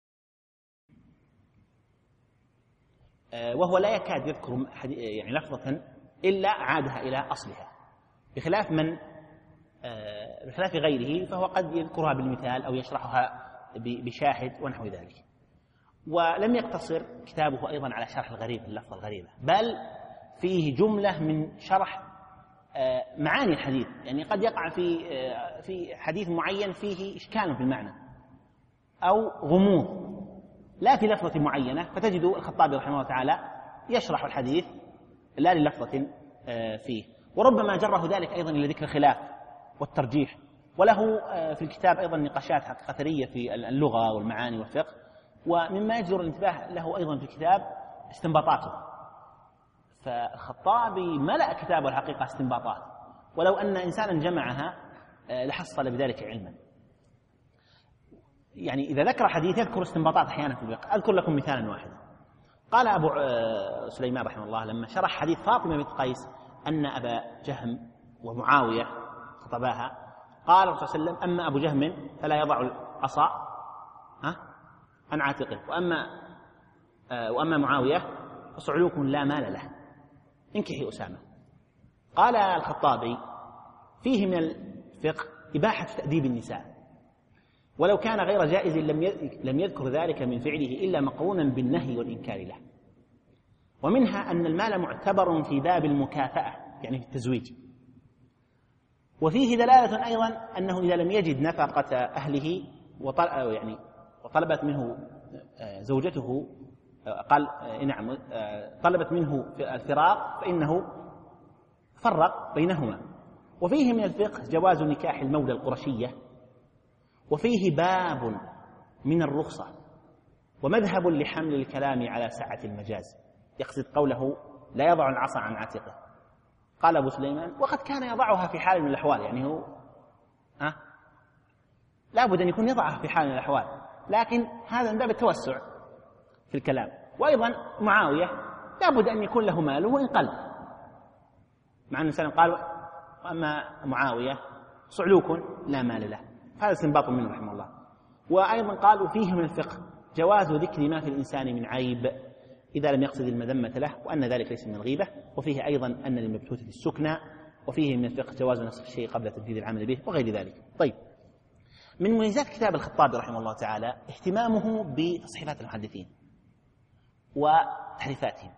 وهو لا يكاد يذكر يعني لفظة إلا عادها إلى أصلها، بخلاف من بخلاف غيره فهو قد يذكرها بالمثال أو يشرحها بشاهد ونحو ذلك. ولم يقتصر كتابه أيضا على شرح الغريب اللفظة الغريبة، بل فيه جملة من شرح معاني الحديث. يعني قد يقع في في حديث معين فيه إشكال في المعنى أو غموض لا في لفظة معينة، فتجد الخطابي رحمه الله تعالى يشرح الحديث لا للفظة فيه. وربما جره ذلك أيضا إلى ذكر الخلاف والترجيح وله في الكتاب أيضا نقاشات حقيقة ثرية في اللغة والمعاني والفقه. ومما يجدر الانتباه له أيضا في الكتاب استنباطاته، فالخطابي ملأ كتابه الحقيقة استنباطات، ولو أن إنسانا جمعها لحصل بذلك علما. يعني إذا ذكر حديث يذكر استنباطات أحيانا في الفقه. أذكر لكم مثالا واحدا. قال أبو سليمان رحمه الله لما شرح حديث فاطمة بنت قيس أن أبا جهم ومعاوية خطباها، قال الرسول صلى الله عليه وسلم: أما أبو جهم فلا يضع العصا عن عاتقه، وأما وأما معاوية فصعلوك لا مال له، انكحي أسامة. قال الخطابي: فيه من الفقه إباحة تأديب النساء، ولو كان غير جائز لم يذكر ذلك من فعله إلا مقرونا بالنهي والإنكار له. ومنها أن المال معتبر في باب المكافأة، يعني في التزويج. وفيه دلالة أيضا أنه إذا لم يجد نفقة أهله يعني وطلبت منه زوجته قال نعم طلبت منه الفراق فإنه فرق بينهما. وفيه من الفقه جواز نكاح المولى القرشية، وفيه باب من الرخصة ومذهب لحمل الكلام على سعة المجاز، يقصد قوله لا يضع العصا عن عاتقه. قال أبو سليمان: وقد كان يضعها في حال من الأحوال، يعني هو ها لا بد أن يكون يضعها في حال من الأحوال، لكن هذا من باب التوسع في الكلام. وأيضا معاوية لا بد أن يكون له ماله وإن قل، مع أن سلم قال: أما معاوية صعلوك لا مال له. هذا استنباط منه رحمه الله. وأيضا قالوا: فيه من الفقه جواز ذكر ما في الإنسان من عيب إذا لم يقصد المذمة له، وأن ذلك ليس من الغيبة. وفيه أيضا أن للمبتوت السكنى. وفيه من الفقه جواز نصف الشيء قبل تنفيذ العمل به، وغير ذلك. طيب، من مميزات كتاب الخطابي رحمه الله تعالى اهتمامه بتصحيفات المحدثين وتحريفاتهم.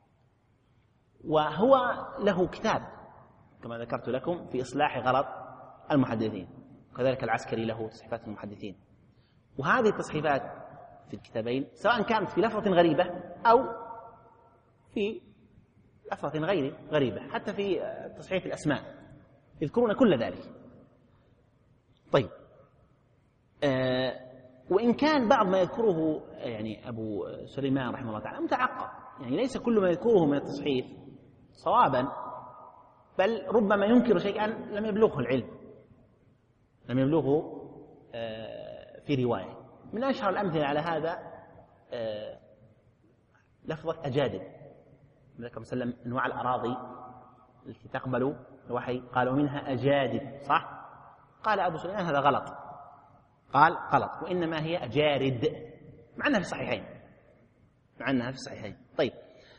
وهو له كتاب كما ذكرت لكم في إصلاح غلط المحدثين، وكذلك العسكري له تصحيفات المحدثين. وهذه التصحيفات في الكتابين سواء كانت في لفظة غريبة أو في لفظة غير غريبة، حتى في تصحيف الأسماء يذكرون كل ذلك. طيب، آه وإن كان بعض ما يذكره يعني أبو سليمان رحمه الله تعالى متعقب، يعني ليس كل ما يذكره من التصحيف صوابا، بل ربما ينكر شيئا لم يبلغه العلم، لم يبلغه آه في رواية. من أشهر الأمثلة على هذا آه لفظة أجادب. ذكر صلى الله عليه وسلم أنواع الأراضي التي تقبل الوحي، قالوا منها أجادب، صح؟ قال أبو سليمان: هذا غلط. قال: غلط، وإنما هي أجارد، مع أنها في الصحيحين، مع أنها في الصحيحين. طيب،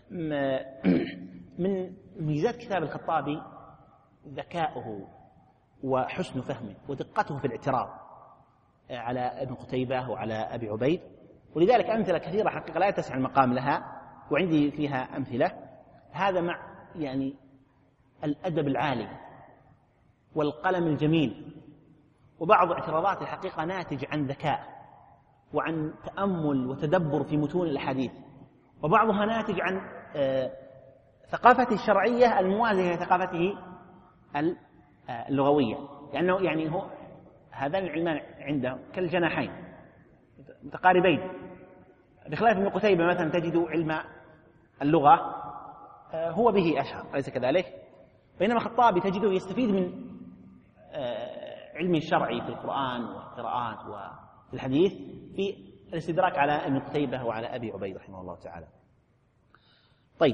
من ميزات كتاب الخطابي ذكاؤه وحسن فهمه ودقته في الاعتراض على ابن قتيبة وعلى أبي عبيد، ولذلك أمثلة كثيرة حقيقة لا يتسع المقام لها، وعندي فيها أمثلة. هذا مع يعني الأدب العالي والقلم الجميل، وبعض اعتراضات الحقيقة ناتج عن ذكاء وعن تأمل وتدبر في متون الأحاديث، وبعضها ناتج عن ثقافته الشرعية الموازية لثقافته اللغوية، لأنه يعني هو هذان العلمان عنده كالجناحين متقاربين، بخلاف ابن قتيبة مثلا تجد علم اللغة هو به أشهر، أليس كذلك؟ بينما الخطابي تجده يستفيد من علم الشرعي في القرآن والقراءات وفي الحديث في الاستدراك على ابن قتيبة وعلى أبي عبيد رحمه الله تعالى. طيب،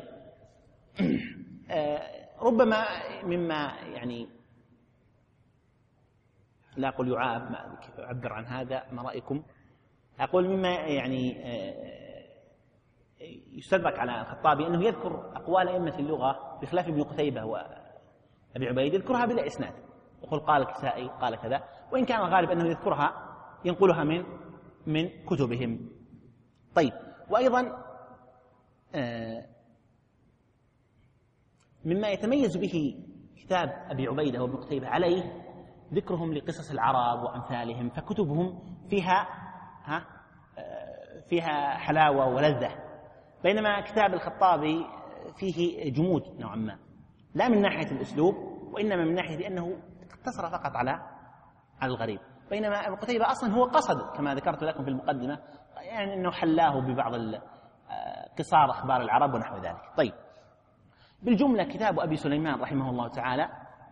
ربما مما يعني لا أقول يعاب، ما كيف أعبر عن هذا، ما رأيكم؟ أقول مما يعني يستدرك على الخطابي أنه يذكر أقوال أئمة اللغة بخلاف ابن قتيبة وأبي عبيد، يذكرها بلا إسناد، يقول قال الكسائي قال كذا، وإن كان الغالب أنه يذكرها ينقلها من من كتبهم. طيب، وأيضا مما يتميز به كتاب أبي عبيدة وابن قتيبة عليه ذكرهم لقصص العرب وأمثالهم، فكتبهم فيها ها فيها حلاوة ولذة، بينما كتاب الخطابي فيه جمود نوعا ما، لا من ناحية الأسلوب وإنما من ناحية أنه اقتصر فقط على على الغريب، بينما ابن قتيبة أصلا هو قصد كما ذكرت لكم في المقدمة يعني أنه حلاه ببعض قصار أخبار العرب ونحو ذلك. طيب، بالجملة كتاب أبي سليمان رحمه الله تعالى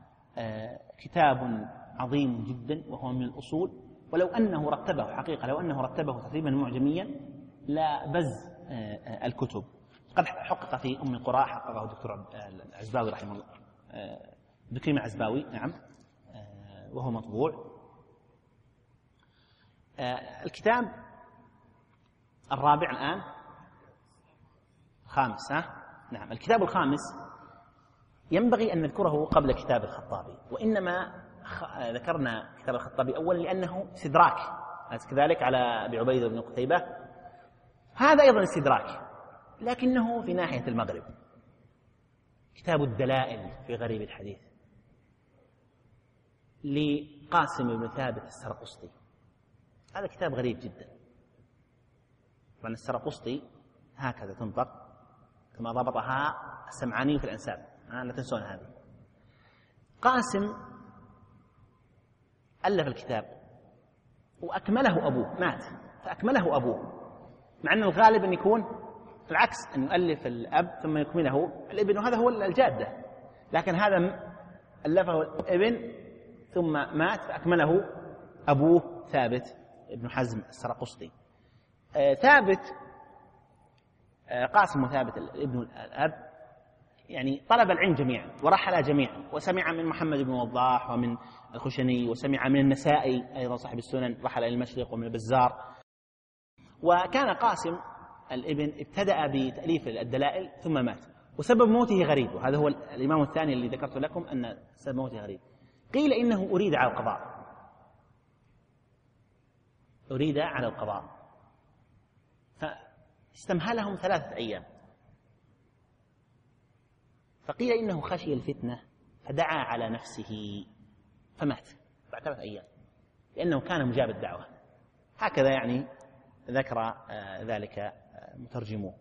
كتاب عظيم جدا، وهو من الأصول، ولو أنه رتبه حقيقة لو أنه رتبه ترتيبا معجميا لا بز الكتب. قد حقق في أم القرى، حققه الدكتور العزباوي رحمه الله، دكريم العزباوي نعم، وهو مطبوع. الكتاب الرابع الآن خامس، ها؟ نعم، الكتاب الخامس ينبغي أن نذكره قبل كتاب الخطابي، وإنما ذكرنا كتاب الخطابي أولا لأنه استدراك، أليس كذلك، على أبي عبيدة بن قتيبة. هذا أيضا استدراك لكنه في ناحية المغرب. كتاب الدلائل في غريب الحديث لقاسم بن ثابت السرقسطي، هذا كتاب غريب جدا. طبعا السرقسطي هكذا تنطق كما ضبطها السمعاني في الأنساب، لا تنسون هذه. قاسم ألف الكتاب وأكمله أبوه، مات فأكمله أبوه، مع أن الغالب أن يكون العكس، أن يؤلف الأب ثم يكمله الابن، وهذا هو الجادة، لكن هذا ألفه الابن ثم مات فأكمله أبوه ثابت ابن حزم السرقسطي. آه ثابت آه قاسم وثابت الابن الأب يعني طلب العلم جميعا ورحل جميعا، وسمع من محمد بن وضاح ومن الخشني، وسمع من النسائي أيضا صاحب السنن، رحل إلى المشرق، ومن البزار. وكان قاسم الابن ابتدأ بتأليف الدلائل ثم مات، وسبب موته غريب، وهذا هو الإمام الثاني اللي ذكرت لكم أن سبب موته غريب. قيل إنه أريد على القضاء، أريد على القضاء فاستمهلهم ثلاثة أيام، فقيل إنه خشي الفتنة فدعا على نفسه فمات بعد ثلاثة أيام لأنه كان مجاب الدعوة. هكذا يعني ذكر ذلك مترجموه.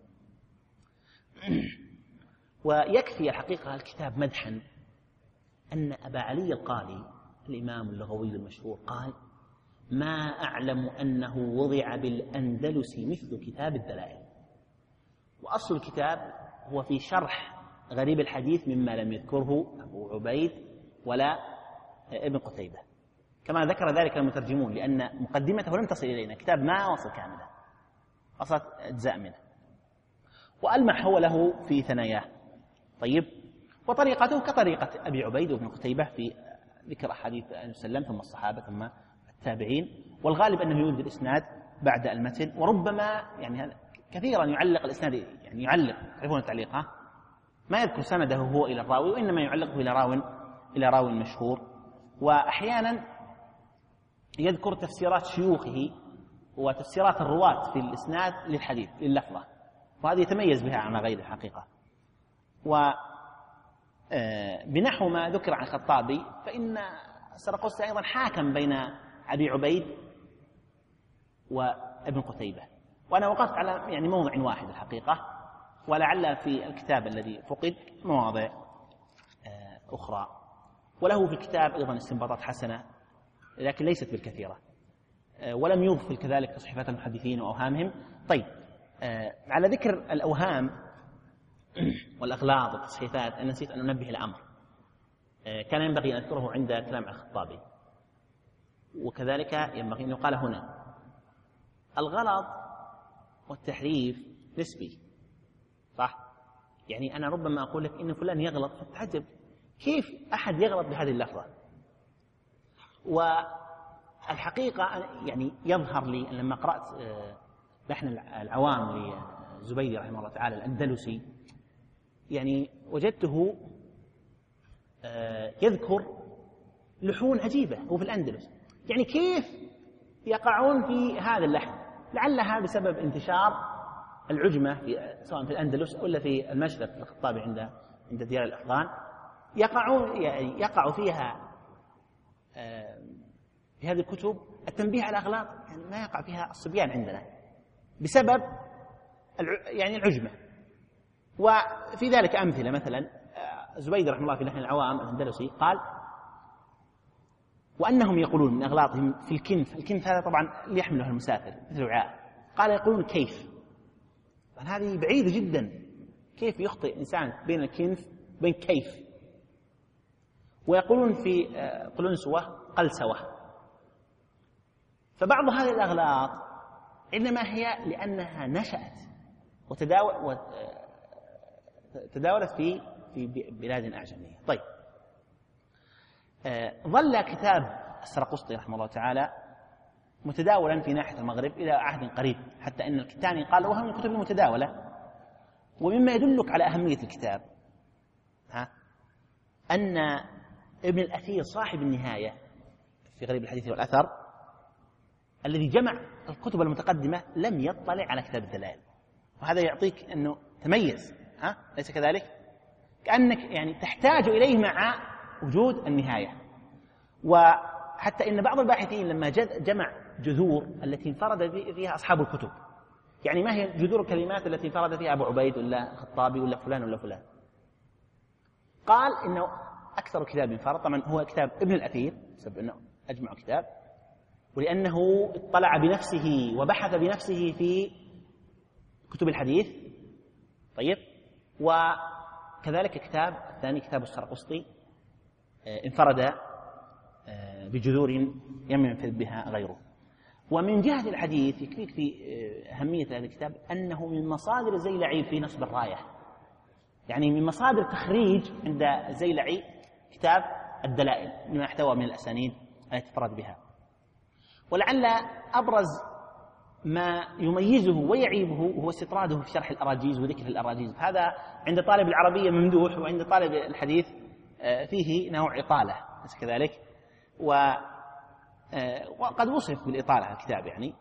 ويكفي الحقيقة الكتاب مدحا أن أبا علي القاري الإمام اللغوي المشهور قال: ما أعلم أنه وضع بالأندلس مثل كتاب الدلائل. وأصل الكتاب هو في شرح غريب الحديث مما لم يذكره أبو عبيد ولا ابن قتيبة، كما ذكر ذلك المترجمون، لأن مقدمته لم تصل إلينا، كتاب ما وصل كاملا، وصلت أجزاء منه، وألمح هو له في ثناياه. طيب، وطريقته كطريقة أبي عبيد وابن قتيبة في ذكر أحاديث النبي صلى الله عليه وسلم ثم الصحابة ثم التابعين، والغالب أنه يورد الإسناد بعد المتن، وربما يعني كثيرا يعلق الإسناد، يعني يعلق، تعرفون التعليق، ها؟ ما يذكر سنده هو إلى الراوي، وإنما يعلقه إلى راو إلى راوي مشهور، وأحيانا يذكر تفسيرات شيوخه وتفسيرات الرواة في الإسناد للحديث لللفظة، وهذه يتميز بها عن غيره الحقيقة. وبنحو ما ذكر عن الخطابي فإن السرقسطي أيضا حاكم بين أبي عبيد وابن قتيبة، وأنا وقفت على يعني موضع واحد الحقيقة، ولعل في الكتاب الذي فقد مواضع أخرى، وله في الكتاب أيضا استنباطات حسنة لكن ليست بالكثيرة، ولم يغفل كذلك تصحيفات المحدثين وأوهامهم. طيب، على ذكر الأوهام والأغلاط والتصحيفات أنا نسيت أن أنبه الأمر، كان ينبغي أن أذكره عند كلام عن الخطابي، وكذلك ينبغي أن يقال هنا. الغلط والتحريف نسبي، صح؟ يعني أنا ربما أقول لك إن فلان يغلط فتعجب كيف أحد يغلط بهذه اللفظة، والحقيقة يعني يظهر لي أن لما قرأت لحن العوام لزبيدي رحمه الله تعالى الأندلسي، يعني وجدته يذكر لحون عجيبة هو في الأندلس، يعني كيف يقعون في هذا اللحن؟ لعلها بسبب انتشار العجمة في سواء في الأندلس ولا في المشرق في الخطابي عند عند ديار الأفغان، يقعون يعني يقع فيها في هذه الكتب التنبيه على أغلاط يعني ما يقع فيها الصبيان عندنا بسبب يعني العجمة. وفي ذلك أمثلة، مثلا زبيدي رحمه الله في لحن العوام الأندلسي قال: وأنهم يقولون من أغلاطهم في الكنف. الكنف هذا طبعا اللي يحمله المسافر مثل وعاء. قال يقولون كيف، هذه بعيدة جدا، كيف يخطئ إنسان بين الكنف وبين كيف. ويقولون في قلنسوة قلسوة. فبعض هذه الأغلاط إنما هي لأنها نشأت وتداولت في في بلاد أعجمية. طيب، ظل كتاب السرقسطي رحمه الله تعالى متداولا في ناحية المغرب إلى عهد قريب، حتى أن الكتاني قال وهو من الكتب المتداولة. ومما يدلك على أهمية الكتاب ها أن ابن الأثير صاحب النهاية في غريب الحديث والأثر الذي جمع الكتب المتقدمة لم يطلع على كتاب الدلائل، وهذا يعطيك أنه تميز، ها ليس كذلك؟ كأنك يعني تحتاج إليه مع وجود النهاية. وحتى إن بعض الباحثين لما جمع جذور التي انفرد فيها أصحاب الكتب، يعني ما هي جذور الكلمات التي انفرد فيها أبو عبيد ولا الخطابي ولا فلان ولا فلان، قال إنه أكثر كتاب انفرد طبعا هو كتاب ابن الأثير، بسبب أنه أجمع كتاب، ولأنه اطلع بنفسه وبحث بنفسه في كتب الحديث. طيب، وكذلك كتاب الثاني كتاب السرقسطي انفرد بجذور ينفذ بها غيره. ومن جهة الحديث يكفيك في أهمية هذا الكتاب أنه من مصادر الزيلعي في نصب الراية، يعني من مصادر تخريج عند الزيلعي كتاب الدلائل لما احتوى من الأسانيد التي تفرد بها. ولعل أبرز ما يميزه ويعيبه هو استطراده في شرح الأراجيز وذكر الأراجيز. هذا عند طالب العربية ممدوح، وعند طالب الحديث فيه نوع إطالة، أليس كذلك؟ وقد وصف بالإطالة الكتاب يعني.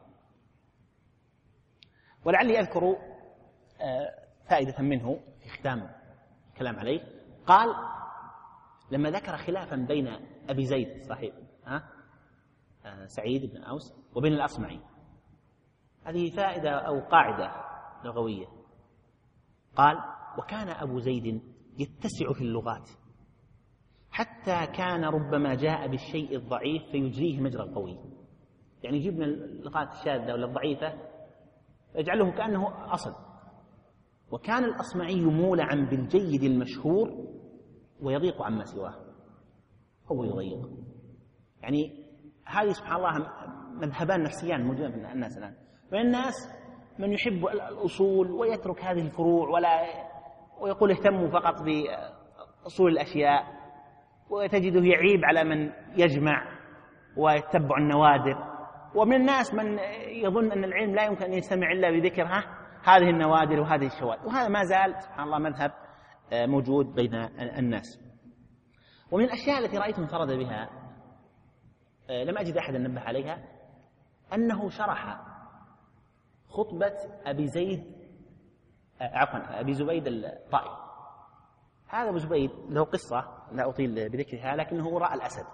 ولعلي أذكر فائدة منه في ختام الكلام عليه. قال لما ذكر خلافا بين أبي زيد صاحب ها سعيد بن أوس وبين الأصمعي، هذه فائدة أو قاعدة لغوية. قال وكان أبو زيد يتسع في اللغات حتى كان ربما جاء بالشيء الضعيف فيجريه مجرى القوي، يعني يجيب من اللغات الشاذة ولا الضعيفة يجعله كأنه أصل. وكان الأصمعي مولعا بالجيد المشهور ويضيق عما سواه، هو يضيق. يعني هذه سبحان الله مذهبان نفسيان موجودان في الناس الآن. من الناس من يحب الأصول ويترك هذه الفروع ولا ويقول اهتموا فقط بأصول الأشياء، وتجده يعيب على من يجمع ويتبع النوادر. ومن الناس من يظن أن العلم لا يمكن أن يستمع إلا بذكرها هذه النوادر وهذه الشواذ، وهذا ما زال سبحان الله مذهب موجود بين الناس. ومن الأشياء التي رأيت انفرد بها لم أجد أحد نبه عليها أنه شرح خطبة أبي زيد عفوا أبي زبيد الطائي. هذا أبو زبيد له قصة لا أطيل بذكرها، لكنه رأى الأسد،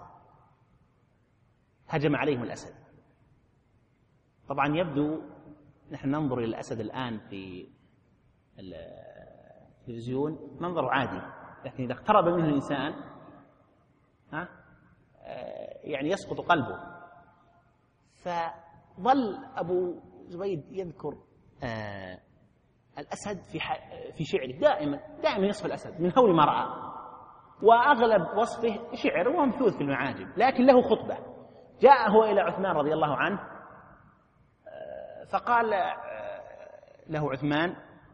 هجم عليهم الأسد. طبعا يبدو نحن ننظر إلى الأسد الآن في التلفزيون منظر عادي، لكن إذا اقترب منه الإنسان ها يعني يسقط قلبه. فظل أبو زبيد يذكر آه الأسد في في شعره دائما دائما يصف الأسد من هول ما رأى، وأغلب وصفه شعر وممثوث في المعاجم، لكن له خطبة. جاء هو إلى عثمان رضي الله عنه فقال له عثمان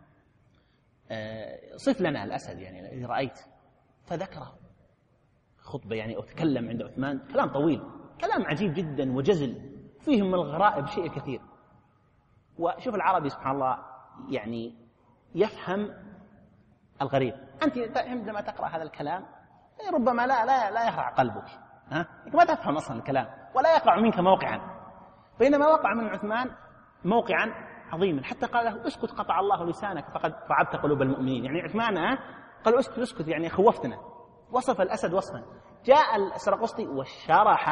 صف لنا الأسد يعني الذي رأيت، فذكره خطبة يعني أو تكلم عند عثمان كلام طويل، كلام عجيب جدا وجزل فيه من الغرائب شيء كثير. وشوف العربي سبحان الله يعني يفهم الغريب. أنت عندما تقرأ هذا الكلام ربما لا لا لا يخرع قلبك، ها ما تفهم أصلا الكلام ولا يقع منك موقعا، بينما وقع من عثمان موقعا عظيما حتى قال له اسكت قطع الله لسانك فقد فعبت قلوب المؤمنين. يعني عثمان ها قال اسكت اسكت يعني خوفتنا. وصف الأسد وصفا. جاء السرقسطي وشرح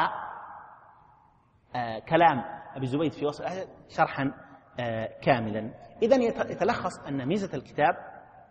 آه كلام أبي زبيد في وصف الأسد شرحا آه كاملا. إذن يتلخص أن ميزة الكتاب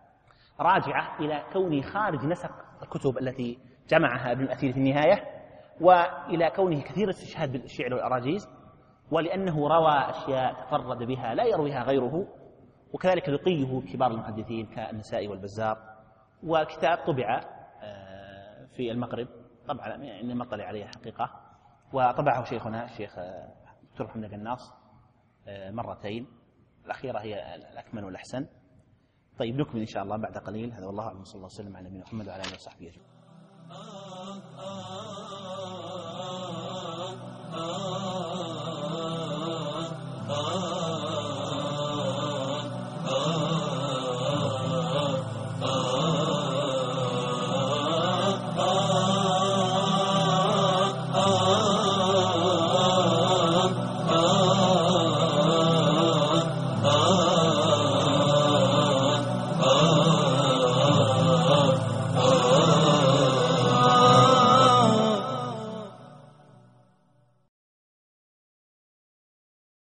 راجعة إلى كونه خارج نسق الكتب التي جمعها ابن الأثير في النهاية، وإلى كونه كثير الاستشهاد بالشعر والأراجيز، ولأنه روى أشياء تفرد بها لا يرويها غيره، وكذلك لقيه كبار المحدثين كالنسائي والبزار. وكتاب طبع في المغرب طبعا يعني ما طلع عليه حقيقة، وطبعه شيخنا الشيخ دكتور محمد قناص مرتين، الأخيرة هي الأكمل والأحسن. طيب نكمل إن شاء الله بعد قليل. هذا والله أعلم، صلى الله وسلم على نبينا محمد وعلى آله وصحبه أجمعين.